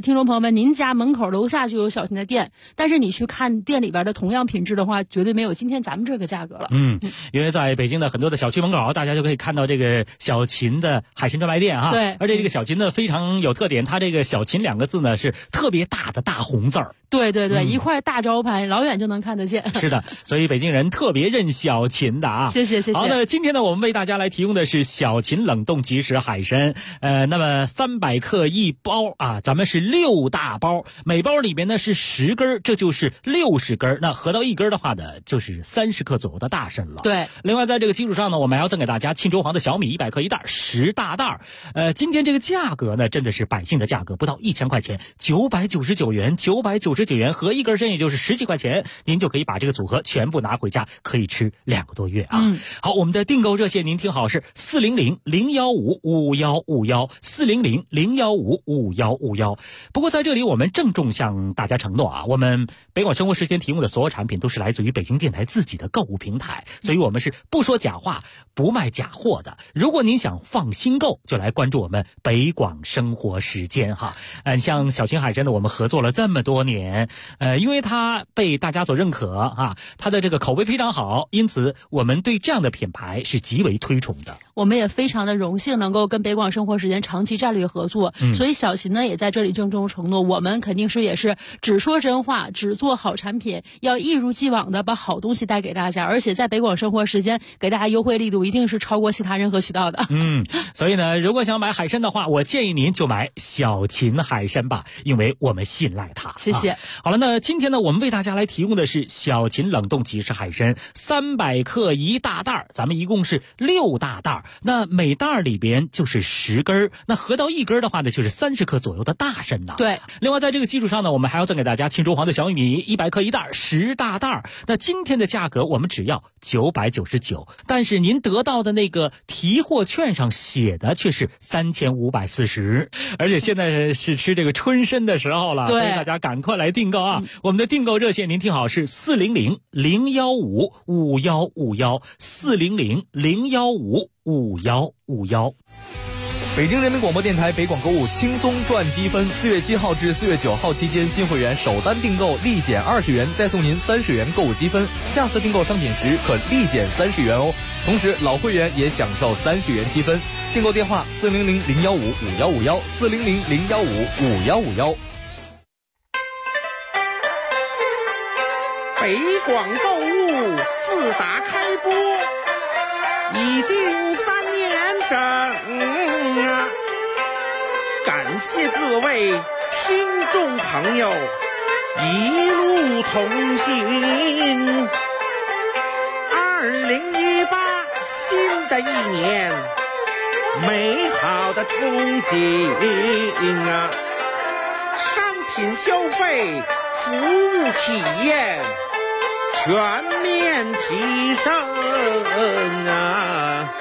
们，您家门口楼下就有小秦的店，但是你去看店里边的同样品质的话，绝对没有今天咱们这个价格了。 因为在北京的很多的小区门口，大家就可以看到这个小秦的海参专卖店啊。 对， 而且这个小秦呢非常有特点，它这个小秦2个字呢是特别大的大红字儿。 对，一块大招牌，老远就能看得见。 是的，所以北京人特别认小秦的啊。 谢谢。 好的，今天呢，我们为大家来提供的是小秦冷冻即食海参，那么300克一包啊，咱们是6大包，每包里面呢是10根，这就是60根，那合到1根的话呢，就是30克左右的大参了。 对， 另外在这个基础上呢，我们还要赠给大家沁州黄的小米100克一袋，10大袋。今天这个价格呢，真的是百姓的价格，不到1000块钱，999元，999元，合1根参也就是10几块钱，您就可以把这个组合全部拿回家，可以吃2个多月啊。好，我们的订购热线您听好是400-015-5151，400-015-5151。不过在这里我们郑重向大家承诺啊，我们北广生活时间提供的所有产品都是来自于北京电台自己的购物平台，所以我们是不说假话，不卖假货的。如果您想放心购，就来关注我们北广生活时间哈。像小秦海参的我们合作了这么多年，因为它被大家所认可啊，它的这个口碑非常好，因此我们对这样的品牌是极为推崇的。 我们也非常的荣幸能够跟北广生活时间长期战略合作，所以小秦呢也在这里郑重承诺，我们肯定是也是只说真话，只做好产品，要一如既往的把好东西带给大家，而且在北广生活时间给大家优惠力度一定是超过其他任何渠道的。 所以呢，如果想买海参的话，我建议您就买小秦海参吧，因为我们信赖它。 谢谢。 好了，那今天呢，我们为大家来提供的是小秦冷冻即食海参，300克一大袋，咱们一共是6大袋，那每袋里边就是10根，那合到1根的话呢，就是30克左右的大参呐。 对。 另外在这个基础上呢，我们还要赠给大家沁州黄的小米100克一袋，10大袋。那今天的价格我们只要999，但是您得到的那个提货券上写的却是3540，而且现在是吃这个春参的时候了，所以大家赶快来订购啊！我们的订购热线您听好是400-015-5151，400-015-5151。 北京人民广播电台北广购物轻松赚积分，4月7号至4月9号期间，新会员首单订购立减20元，再送您30元购物积分，下次订购商品时可立减30元哦。同时老会员也享受30元积分。订购电话400-015-5151，400-015-5151。 北广购物自打开播已经3年整啊，感谢各位听众朋友一路同行。2018新的一年，美好的憧憬啊，商品消费服务体验全面提升啊！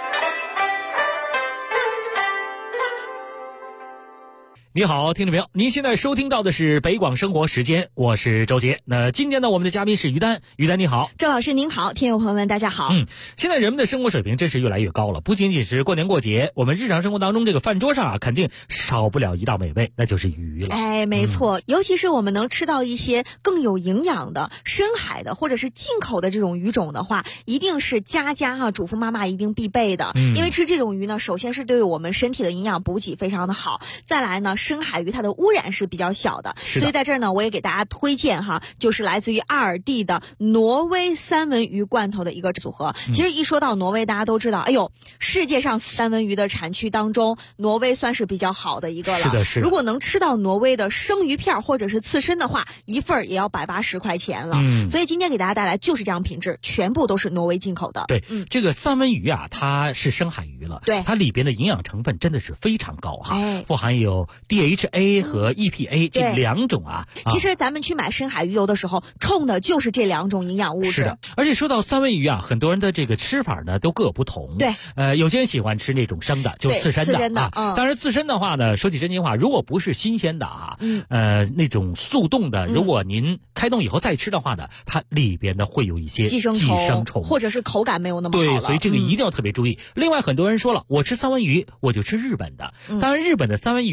你好，听众朋友，您现在收听到的是北广生活时间，我是周杰。那今天呢，我们的嘉宾是于丹，于丹你好。 郑老师您好，听友朋友们大家好。 现在人们的生活水平真是越来越高了，不仅仅是过年过节，我们日常生活当中这个饭桌上啊，肯定少不了一道美味，那就是鱼了。 哎，没错，尤其是我们能吃到一些更有营养的深海的或者是进口的这种鱼种的话，一定是家主妇妈妈一定必备的。因为吃这种鱼呢，首先是对我们身体的营养补给非常的好，再来呢，深海鱼它的污染是比较小的，所以在这儿呢，我也给大家推荐就是来自于阿尔蒂的挪威三文鱼罐头的一个组合。其实一说到挪威，大家都知道，哎呦，世界上三文鱼的产区当中，挪威算是比较好的一个了。 是的。 如果能吃到挪威的生鱼片或者是刺身的话，一份也要180块钱了。所以今天给大家带来就是这样品质，全部都是挪威进口的。 对，这个三文鱼啊，它是深海鱼了， 对， 它里边的营养成分真的是非常高富含有 DHA 和 EPA 这2种啊。 其实咱们去买深海鱼油的时候，冲的就是这2种营养物质。 是的，而且说到三文鱼啊，很多人的这个吃法呢都各有不同。 对， 有些人喜欢吃那种生的，就刺身的当然刺身的话呢，说起真心话，如果不是新鲜的那种速冻的，如果您开冻以后再吃的话呢，它里边呢会有一些寄生虫， 或者是口感没有那么好了。 对，所以这个一定要特别注意。另外很多人说了，我吃三文鱼我就吃日本的，当然日本的三文鱼呢也还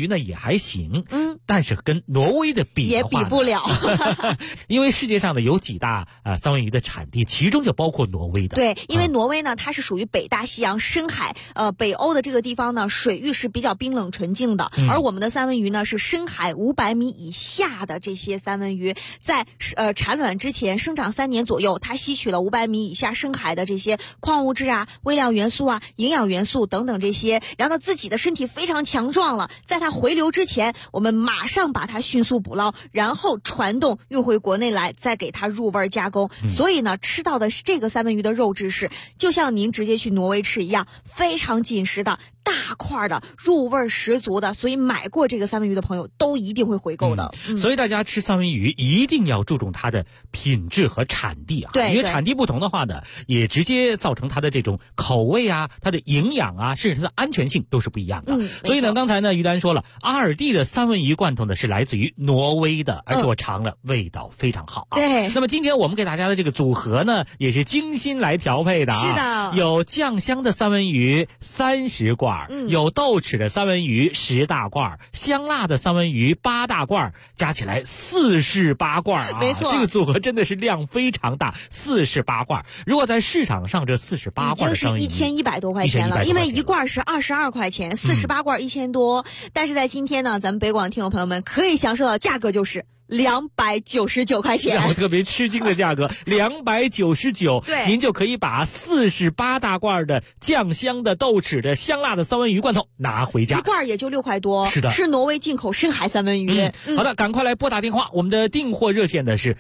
还行，但是跟挪威的比的话也比不了， 因为世界上呢有几大三文鱼的产地，其中就包括挪威的。 对，因为挪威呢，它是属于北大西洋深海，北欧的这个地方呢，水域是比较冰冷纯净的，而我们的三文鱼呢是深海500米以下的这些三文鱼，在产卵之前生长3年左右，它吸取了500米以下深海的这些矿物质啊、微量元素啊、营养元素等等这些，然后自己的身体非常强壮了，在它回流之前，我们马上把它迅速捕捞，然后传动运回国内来，再给它入味加工。所以呢，吃到的这个三文鱼的肉质是就像您直接去挪威吃一样，非常紧实的大块的，入味十足的，所以买过这个三文鱼的朋友都一定会回购的。 所以大家吃三文鱼一定要注重它的品质和产地啊， 对， 因为产地不同的话呢，也直接造成它的这种口味啊、它的营养啊，甚至它的安全性都是不一样的。所以呢，刚才呢于丹说了，阿尔蒂的三文鱼罐头呢是来自于挪威的，而且我尝了，味道非常好啊。 对。 那么今天我们给大家的这个组合呢，也是精心来调配的啊。 是的。 有酱香的三文鱼30罐，有豆豉的三文鱼10大罐，香辣的三文鱼8大罐，加起来48罐啊！ 没错， 这个组合真的是量非常大，48罐。如果在市场上这48罐的三文鱼， 已经是1100多块钱了，因为一罐是22块钱，48罐1000多。但是在今天呢，咱们北广听友朋友们可以享受到价格就是299块钱， 让我特别吃惊的价格，299， 对， 您就可以把48大罐的酱香的、豆豉的、香辣的三文鱼罐头拿回家， 一罐也就6块多， 是的， 是挪威进口深海三文鱼。 好的，赶快来拨打电话，我们的订货热线呢是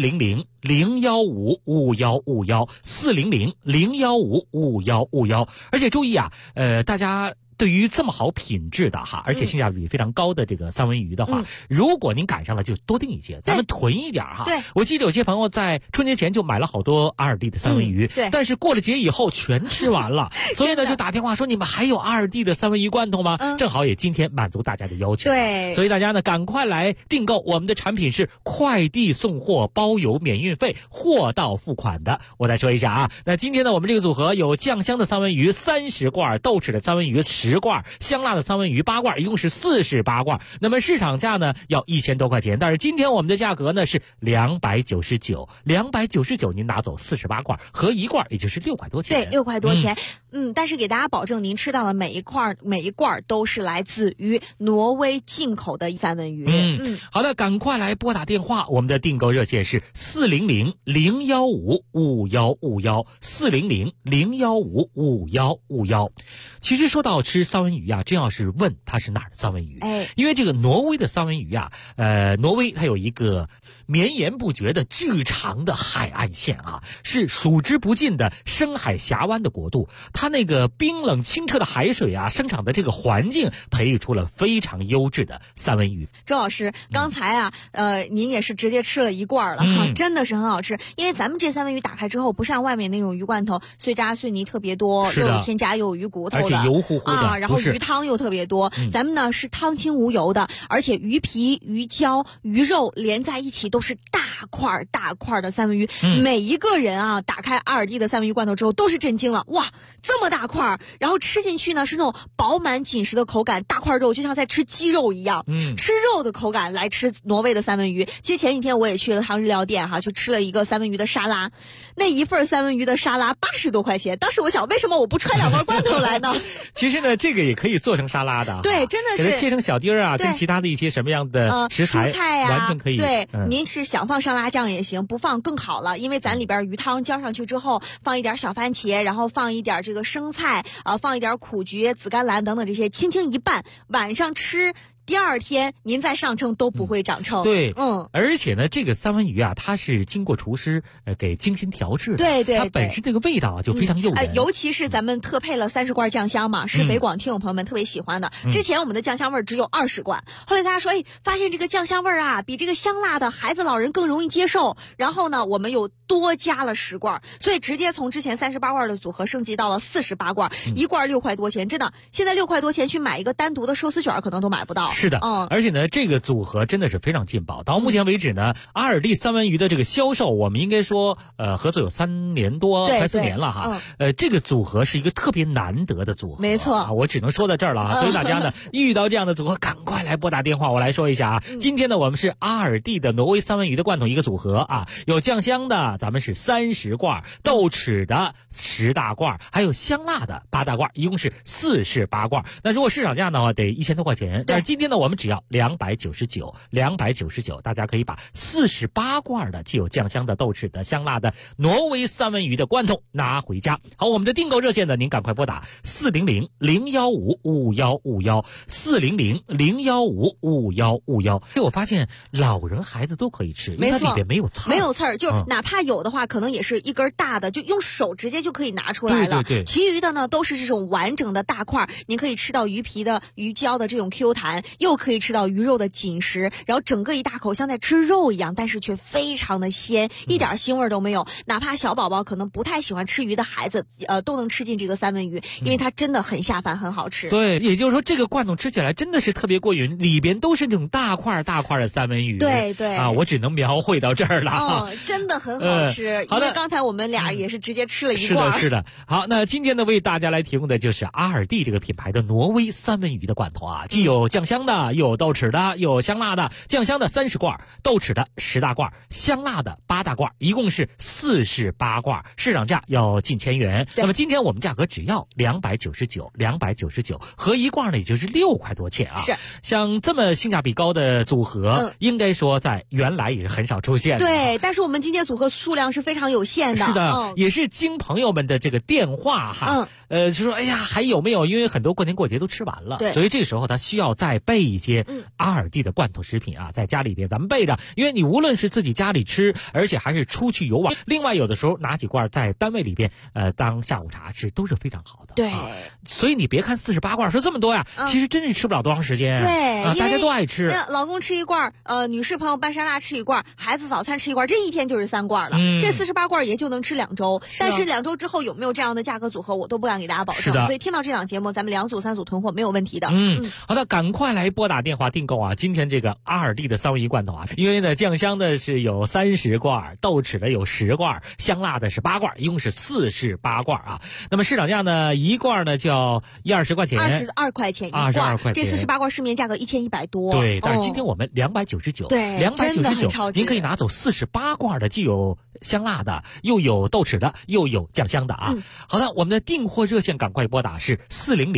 400-015-5151，400-015-5151，而且注意啊，大家对于这么好品质的哈，而且性价比非常高的这个三文鱼的话，如果您赶上了就多订一些，咱们囤一点哈。 对， 我记得有些朋友在春节前就买了好多阿尔蒂的三文鱼， 对， 但是过了节以后全吃完了，所以呢就打电话说你们还有阿尔蒂的三文鱼罐头吗？正好也今天满足大家的要求。 对， 所以大家呢赶快来订购，我们的产品是快递送货包邮免运费，货到付款的。我再说一下啊，那今天呢我们这个组合有酱香的三文鱼30罐，豆豉的三文鱼10罐，香辣的三文鱼8罐，一共是48罐。那么市场价呢要1000多块钱，但是今天我们的价格呢是299，299您拿走48罐，合一罐也就是6块多钱。 对，6块多钱。但是给大家保证，您吃到的每一罐都是来自于挪威进口的三文鱼。 好的，赶快来拨打电话，我们的订购热线是400-015-5151，400-015-5151。其实说到吃三文鱼啊，真要是问它是哪儿的三文鱼，因为这个挪威的三文鱼啊，挪威它有一个绵延不绝的巨长的海岸线啊，是数之不尽的深海峡湾的国度，它那个冰冷清澈的海水啊，生长的这个环境培育出了非常优质的三文鱼。 周老师，刚才啊，您也是直接吃了一罐了哈，真的是很好吃。因为咱们这三文鱼打开之后，不像外面那种鱼罐头碎渣碎泥特别多，又有添加又有鱼骨头的， 而且油乎乎的啊，然后鱼汤又特别多。咱们呢是汤清无油的，而且鱼皮、鱼胶、鱼肉连在一起都是大块的三文鱼。每一个人啊，打开阿尔蒂的三文鱼罐头之后都是震惊了，哇，这么大块，然后吃进去呢是那种饱满紧实的口感，大块肉就像在吃鸡肉一样，吃肉的口感来吃挪威的三文鱼。其实前几天我也去了趟日料店哈，去吃了一个三文鱼的沙拉，那一份三文鱼的沙拉80多块钱。当时我想，为什么我不揣2罐罐头来呢？ 其实呢，这个也可以做成沙拉的， 对，真的是给它切成小丁儿啊，跟其他的一些什么样的食材， 蔬菜啊， 完全可以。 对，您是想放沙拉酱也行，不放更好了，因为咱里边鱼汤浇上去之后，放一点小番茄，然后放一点这个生菜放一点苦菊、紫甘蓝等等这些，轻轻一拌，晚上吃。第二天您再上称都不会长称。 对，而且呢，这个三文鱼啊，它是经过厨师给精心调制的， 对， 它本身这个味道啊就非常诱人。 尤其是咱们特配了30罐酱香嘛，是北广听友朋友们特别喜欢的。之前我们的酱香味只有20罐，后来大家说，发现这个酱香味啊，比这个香辣的孩子老人更容易接受。然后呢，我们又多加了10罐，所以直接从之前38罐的组合升级到了48罐，一罐6块多钱，真的，现在6块多钱去买一个单独的寿司卷可能都买不到。 是的，而且呢，这个组合真的是非常劲爆。到目前为止呢，阿尔蒂三文鱼的这个销售，我们应该说，合作有3年多，快4年了哈。这个组合是一个特别难得的组合， 没错， 我只能说到这儿了啊。所以大家呢，遇到这样的组合，赶快来拨打电话，我来说一下啊。今天呢，我们是阿尔蒂的挪威三文鱼的罐头一个组合啊，有酱香的，咱们是30罐，豆豉的10大罐，还有香辣的8大罐，一共是48罐。那如果市场价的话，得1000多块钱，但是今天呢，我们只要299，大家可以把48罐的既有酱香的、豆豉的、香辣的挪威三文鱼的罐头拿回家。好，我们的订购热线呢，您赶快拨打400-015-5151，400-015-5151。所以我发现老人孩子都可以吃，因为它里边没有刺儿， 没有刺儿，就哪怕有的话，可能也是一根大的，就用手直接就可以拿出来了。 对， 其余的呢都是这种完整的大块，您可以吃到鱼皮的、鱼胶的这种 Q 弹，又可以吃到鱼肉的紧实，然后整个一大口像在吃肉一样，但是却非常的鲜，一点腥味都没有。哪怕小宝宝可能不太喜欢吃鱼的孩子，都能吃进这个三文鱼，因为它真的很下饭，很好吃。 对，也就是说这个罐头吃起来真的是特别过瘾，里边都是这种大块的三文鱼。 对啊，我只能描绘到这儿了。 真的很好吃。因为刚才我们俩也是直接吃了一罐。 是的。好，那今天呢，为大家来提供的就是阿尔蒂这个品牌的挪威三文鱼的罐头啊，既有酱香的，又有豆豉的，又有香辣的。酱香的30罐，豆豉的10大罐，香辣的8大罐，一共是48罐，市场价要近1000元。那么今天我们价格只要299，合一罐呢也就是6块多钱啊。 是， 像这么性价比高的组合，应该说在原来也是很少出现的。 对，但是我们今天组合数量是非常有限的。 是的，也是经朋友们的这个电话哈，就说哎呀还有没有？因为很多过年过节都吃完了，所以这个时候他需要再备一些阿尔蒂的罐头食品啊，在家里边咱们备着，因为你无论是自己家里吃，而且还是出去游玩，另外有的时候拿几罐在单位里边当下午茶吃都是非常好的。 对， 所以你别看48罐说这么多呀，其实真是吃不了多长时间。 对， 大家都爱吃。 老公吃一罐，女士朋友拌沙拉吃一罐，孩子早餐吃一罐，这一天就是3罐了。这48罐也就能吃2周，但是2周之后有没有这样的价格组合，我都不敢给大家保证。所以听到这档节目，咱们2组3组囤货没有问题的。 好的，赶快来拨打电话订购啊！今天这个阿尔蒂的三文鱼罐头啊，因为呢酱香的是有30罐，豆豉的有10罐，香辣的是8罐，一共是48罐啊。那么市场价呢，一罐呢就要120块钱 ，22块钱一罐 ，22块钱。 这48罐市面价格1100多。 对，但是今天我们299， 对 ，299，您可以拿走48罐的，既有香辣的，又有豆豉的，又有酱香的啊。好的，我们的订货热线赶快拨打是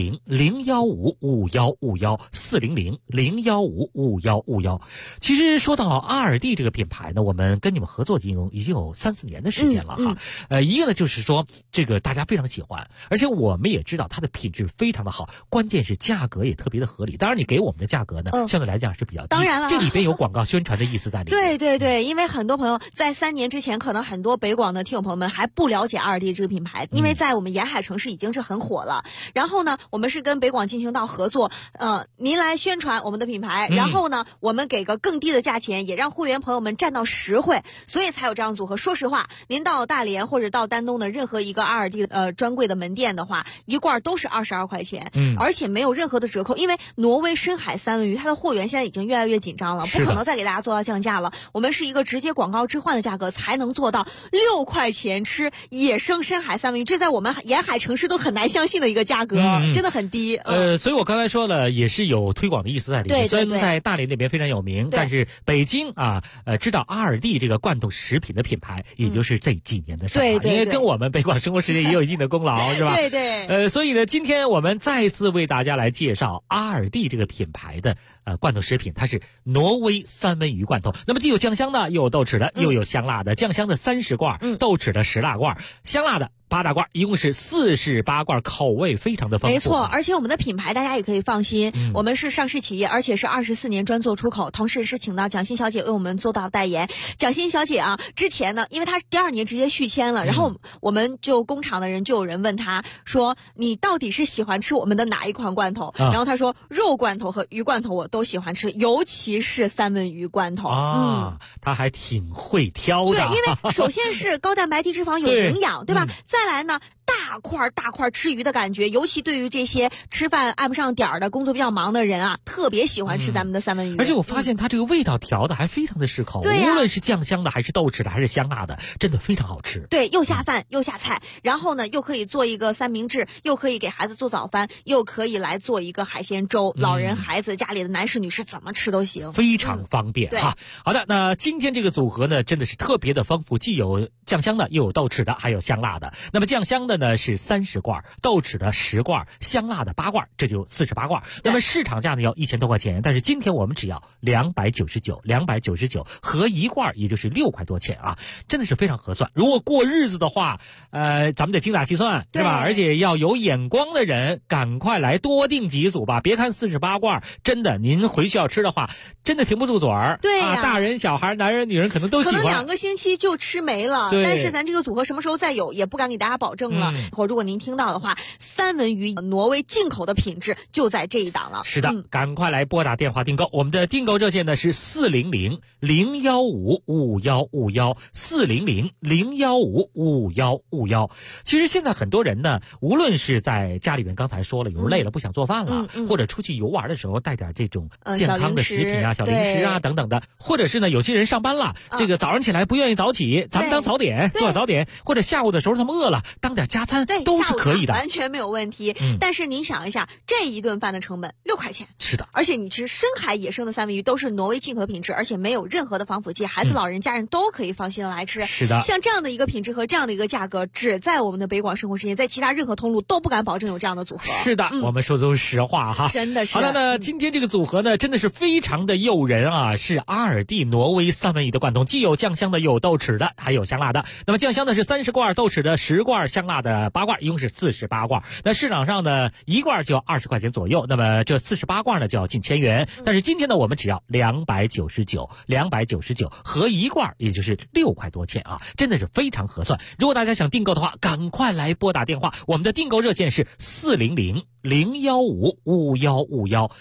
400-015-5151，400-015-5151。其实说到阿尔蒂这个品牌呢，我们跟你们合作已经有3、4年的时间了哈。一个呢就是说这个大家非常喜欢，而且我们也知道它的品质非常的好，关键是价格也特别的合理。当然你给我们的价格呢，相对来讲是比较低， 当然了， 这里边有广告宣传的意思在里面。 对，因为很多朋友在3年之前，可能很多北广的听友朋友们还不了解阿尔蒂这个品牌，因为在我们沿海城市已经是很火了。然后呢，我们是跟北广进行到合作，您来宣传我们的品牌，然后呢，我们给个更低的价钱，也让会员朋友们占到实惠，所以才有这样组合。说实话，您到大连或者到丹东的任何一个阿尔蒂专柜的门店的话，一罐都是22块钱，而且没有任何的折扣，因为挪威深海三文鱼它的货源现在已经越来越紧张了，不可能再给大家做到降价了。我们是一个直接广告置换的价格，才能做到6块钱吃野生深海三文鱼，这在我们沿海城市都很难相信的一个价格，真的很低。 所以我刚才说了，也是有推广的意思在里面。虽然在大连那边非常有名，但是北京啊，知道阿尔蒂这个罐头食品的品牌，也就是这几年的事儿，因为跟我们北广生活时间也有一定的功劳，是吧？ 对。 所以呢，今天我们再次为大家来介绍阿尔蒂这个品牌的罐头食品，它是挪威三文鱼罐头。那么既有酱香的，又有豆豉的，又有香辣的。酱香的30罐，豆豉的10大罐，香辣的8大罐，一共是48罐，口味非常的丰富。 没错，而且我们的品牌大家也可以放心，我们是上市企业，而且是24年专做出口，同时是请到蒋欣小姐为我们做到代言。蒋欣小姐啊，之前呢，因为她第2年直接续签了，然后我们就工厂的人就有人问她说，你到底是喜欢吃我们的哪一款罐头？然后她说肉罐头和鱼罐头我都喜欢吃，尤其是三文鱼罐头。 她还挺会挑的。 对，因为首先是高蛋白低脂肪有营养，对吧？再来呢，大大块吃鱼的感觉，尤其对于这些吃饭按不上点儿的、工作比较忙的人啊，特别喜欢吃咱们的三文鱼。 而且我发现它这个味道调的还非常的适口，无论是酱香的还是豆豉的还是香辣的，真的非常好吃。 对，又下饭又下菜，然后呢又可以做一个三明治，又可以给孩子做早饭，又可以来做一个海鲜粥，老人孩子家里的男士女士怎么吃都行， 非常方便哈。好的，那今天这个组合呢真的是特别的丰富，既有酱香的又有豆豉的还有香辣的。那么酱香的呢是30罐，豆豉的10罐，香辣的8罐，这就48罐。那么市场价呢要1000多块钱，但是今天我们只要299合1罐也就是6块多钱啊，真的是非常合算。如果过日子的话咱们得精打细算，是吧？而且要有眼光的人赶快来多订几组吧，别看48罐，真的您回去要吃的话真的停不住嘴儿。 对呀， 大人小孩男人女人可能都喜欢， 可能2个星期就吃没了。但是咱这个组合什么时候再有也不敢给大家保证了。或如果您听到的话，三文鱼挪威进口的品质就在这一档了。 是的，赶快来拨打电话订购，我们的订购热线呢是400-015-5151 400-015-5151。其实现在很多人呢，无论是在家里面，刚才说了，有时候累了不想做饭了，或者出去游玩的时候带点这种健康的食品啊、小零食啊等等的，或者是呢有些人上班了，这个早上起来不愿意早起，咱们当早点，做早点，或者下午的时候他们饿了当点加餐，都是可以的， 完全没有问题。但是您想一下，这一顿饭的成本6块钱， 是的， 而且你吃深海野生的三文鱼都是挪威进口的品质，而且没有任何的防腐剂，孩子、老人、家人都可以放心的来吃。 是的， 像这样的一个品质和这样的一个价格，只在我们的北广生活时间，在其他任何通路都不敢保证有这样的组合。 是的，我们说的都是实话哈， 真的是。 好了，那今天这个组合呢，真的是非常的诱人啊，是阿尔蒂挪威三文鱼的贯通，既有酱香的，又有豆豉的，还有香辣的。那么酱香的是30罐，豆豉的10罐，香辣的8罐，一共是48罐。那市场上呢，1罐就要20块钱左右，那么这48罐呢就要近1000元。但是今天呢，我们只要299合1罐，也就是6块多钱啊，真的是非常合算。如果大家想订购的话，赶快来拨打电话，我们的订购热线是400-015-5151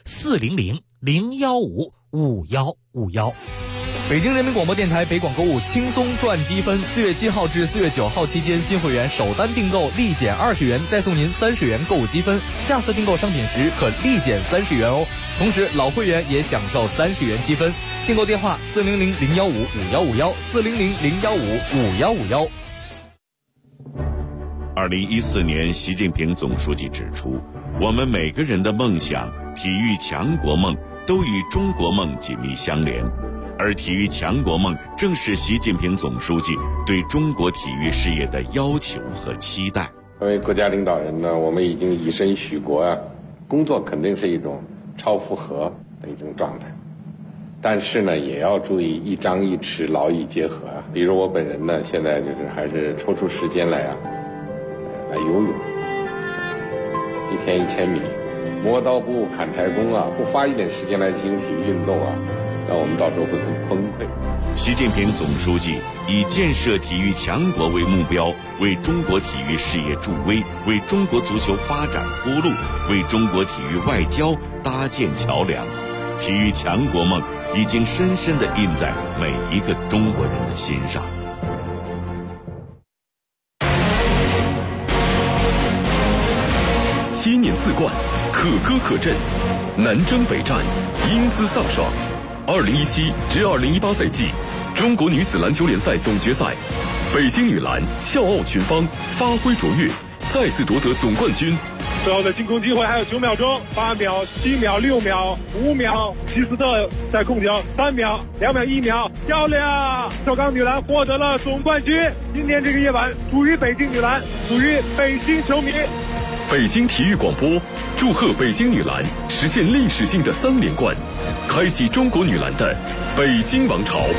400-015-5151。 北京人民广播电台北广购物轻松赚积分，4月7号至4月9号期间，新会员首单订购立减20元，再送您30元购物积分，下次订购商品时可立减30元哦。同时老会员也享受30元积分。订购电话400-015-5151 400-015-5151。 2014年，习近平总书记指出，我们每个人的梦想、体育强国梦都与中国梦紧密相连。而体育强国梦正是习近平总书记对中国体育事业的要求和期待。 作为国家领导人呢，我们已经以身许国啊，工作肯定是一种超负荷的一种状态，但是呢，也要注意一张一弛，劳逸结合啊。比如我本人呢，现在就是还是抽出时间来游泳，1天1000米，磨刀不误砍柴工啊，不花一点时间来进行体育运动啊，那我们到时候会很崩溃。 习近平总书记以建设体育强国为目标，为中国体育事业助威，为中国足球发展铺路，为中国体育外交搭建桥梁。体育强国梦已经深深地印在每一个中国人的心上。 7年4冠，可歌可阵，南征北战，英姿飒爽。2017至2018赛季中国女子篮球联赛总决赛，北京女篮笑傲群芳，发挥卓越，再次夺得总冠军。 最后的进攻机会还有9秒钟，8秒、7秒、6秒、5秒，希斯特在控球，3秒、2秒、1秒，漂亮！首钢女篮获得了总冠军。今天这个夜晚属于北京女篮，属于北京球迷。 北京体育广播祝贺北京女篮实现历史性的3连冠，开启中国女篮的北京王朝。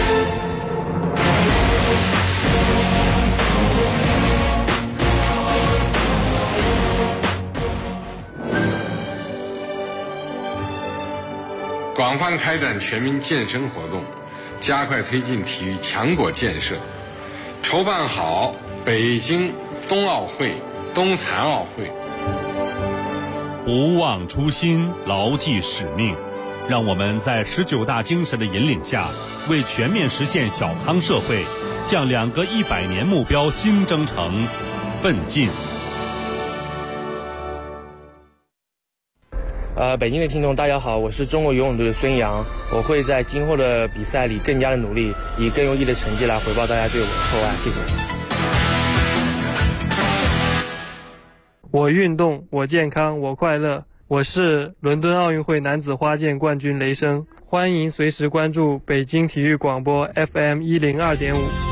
广泛开展全民健身活动，加快推进体育强国建设，筹办好北京冬奥会、冬残奥会。 不忘初心，牢记使命，让我们在19大精神的引领下，为全面实现小康社会，向2个100年目标新征程奋进。 北京的听众大家好，我是中国游泳队的孙杨，我会在今后的比赛里更加的努力，以更优异的成绩来回报大家对我的厚爱，谢谢。 我运动，我健康，我快乐。我是伦敦奥运会男子花剑冠军雷声，欢迎随时关注北京体育广播 FM102.5。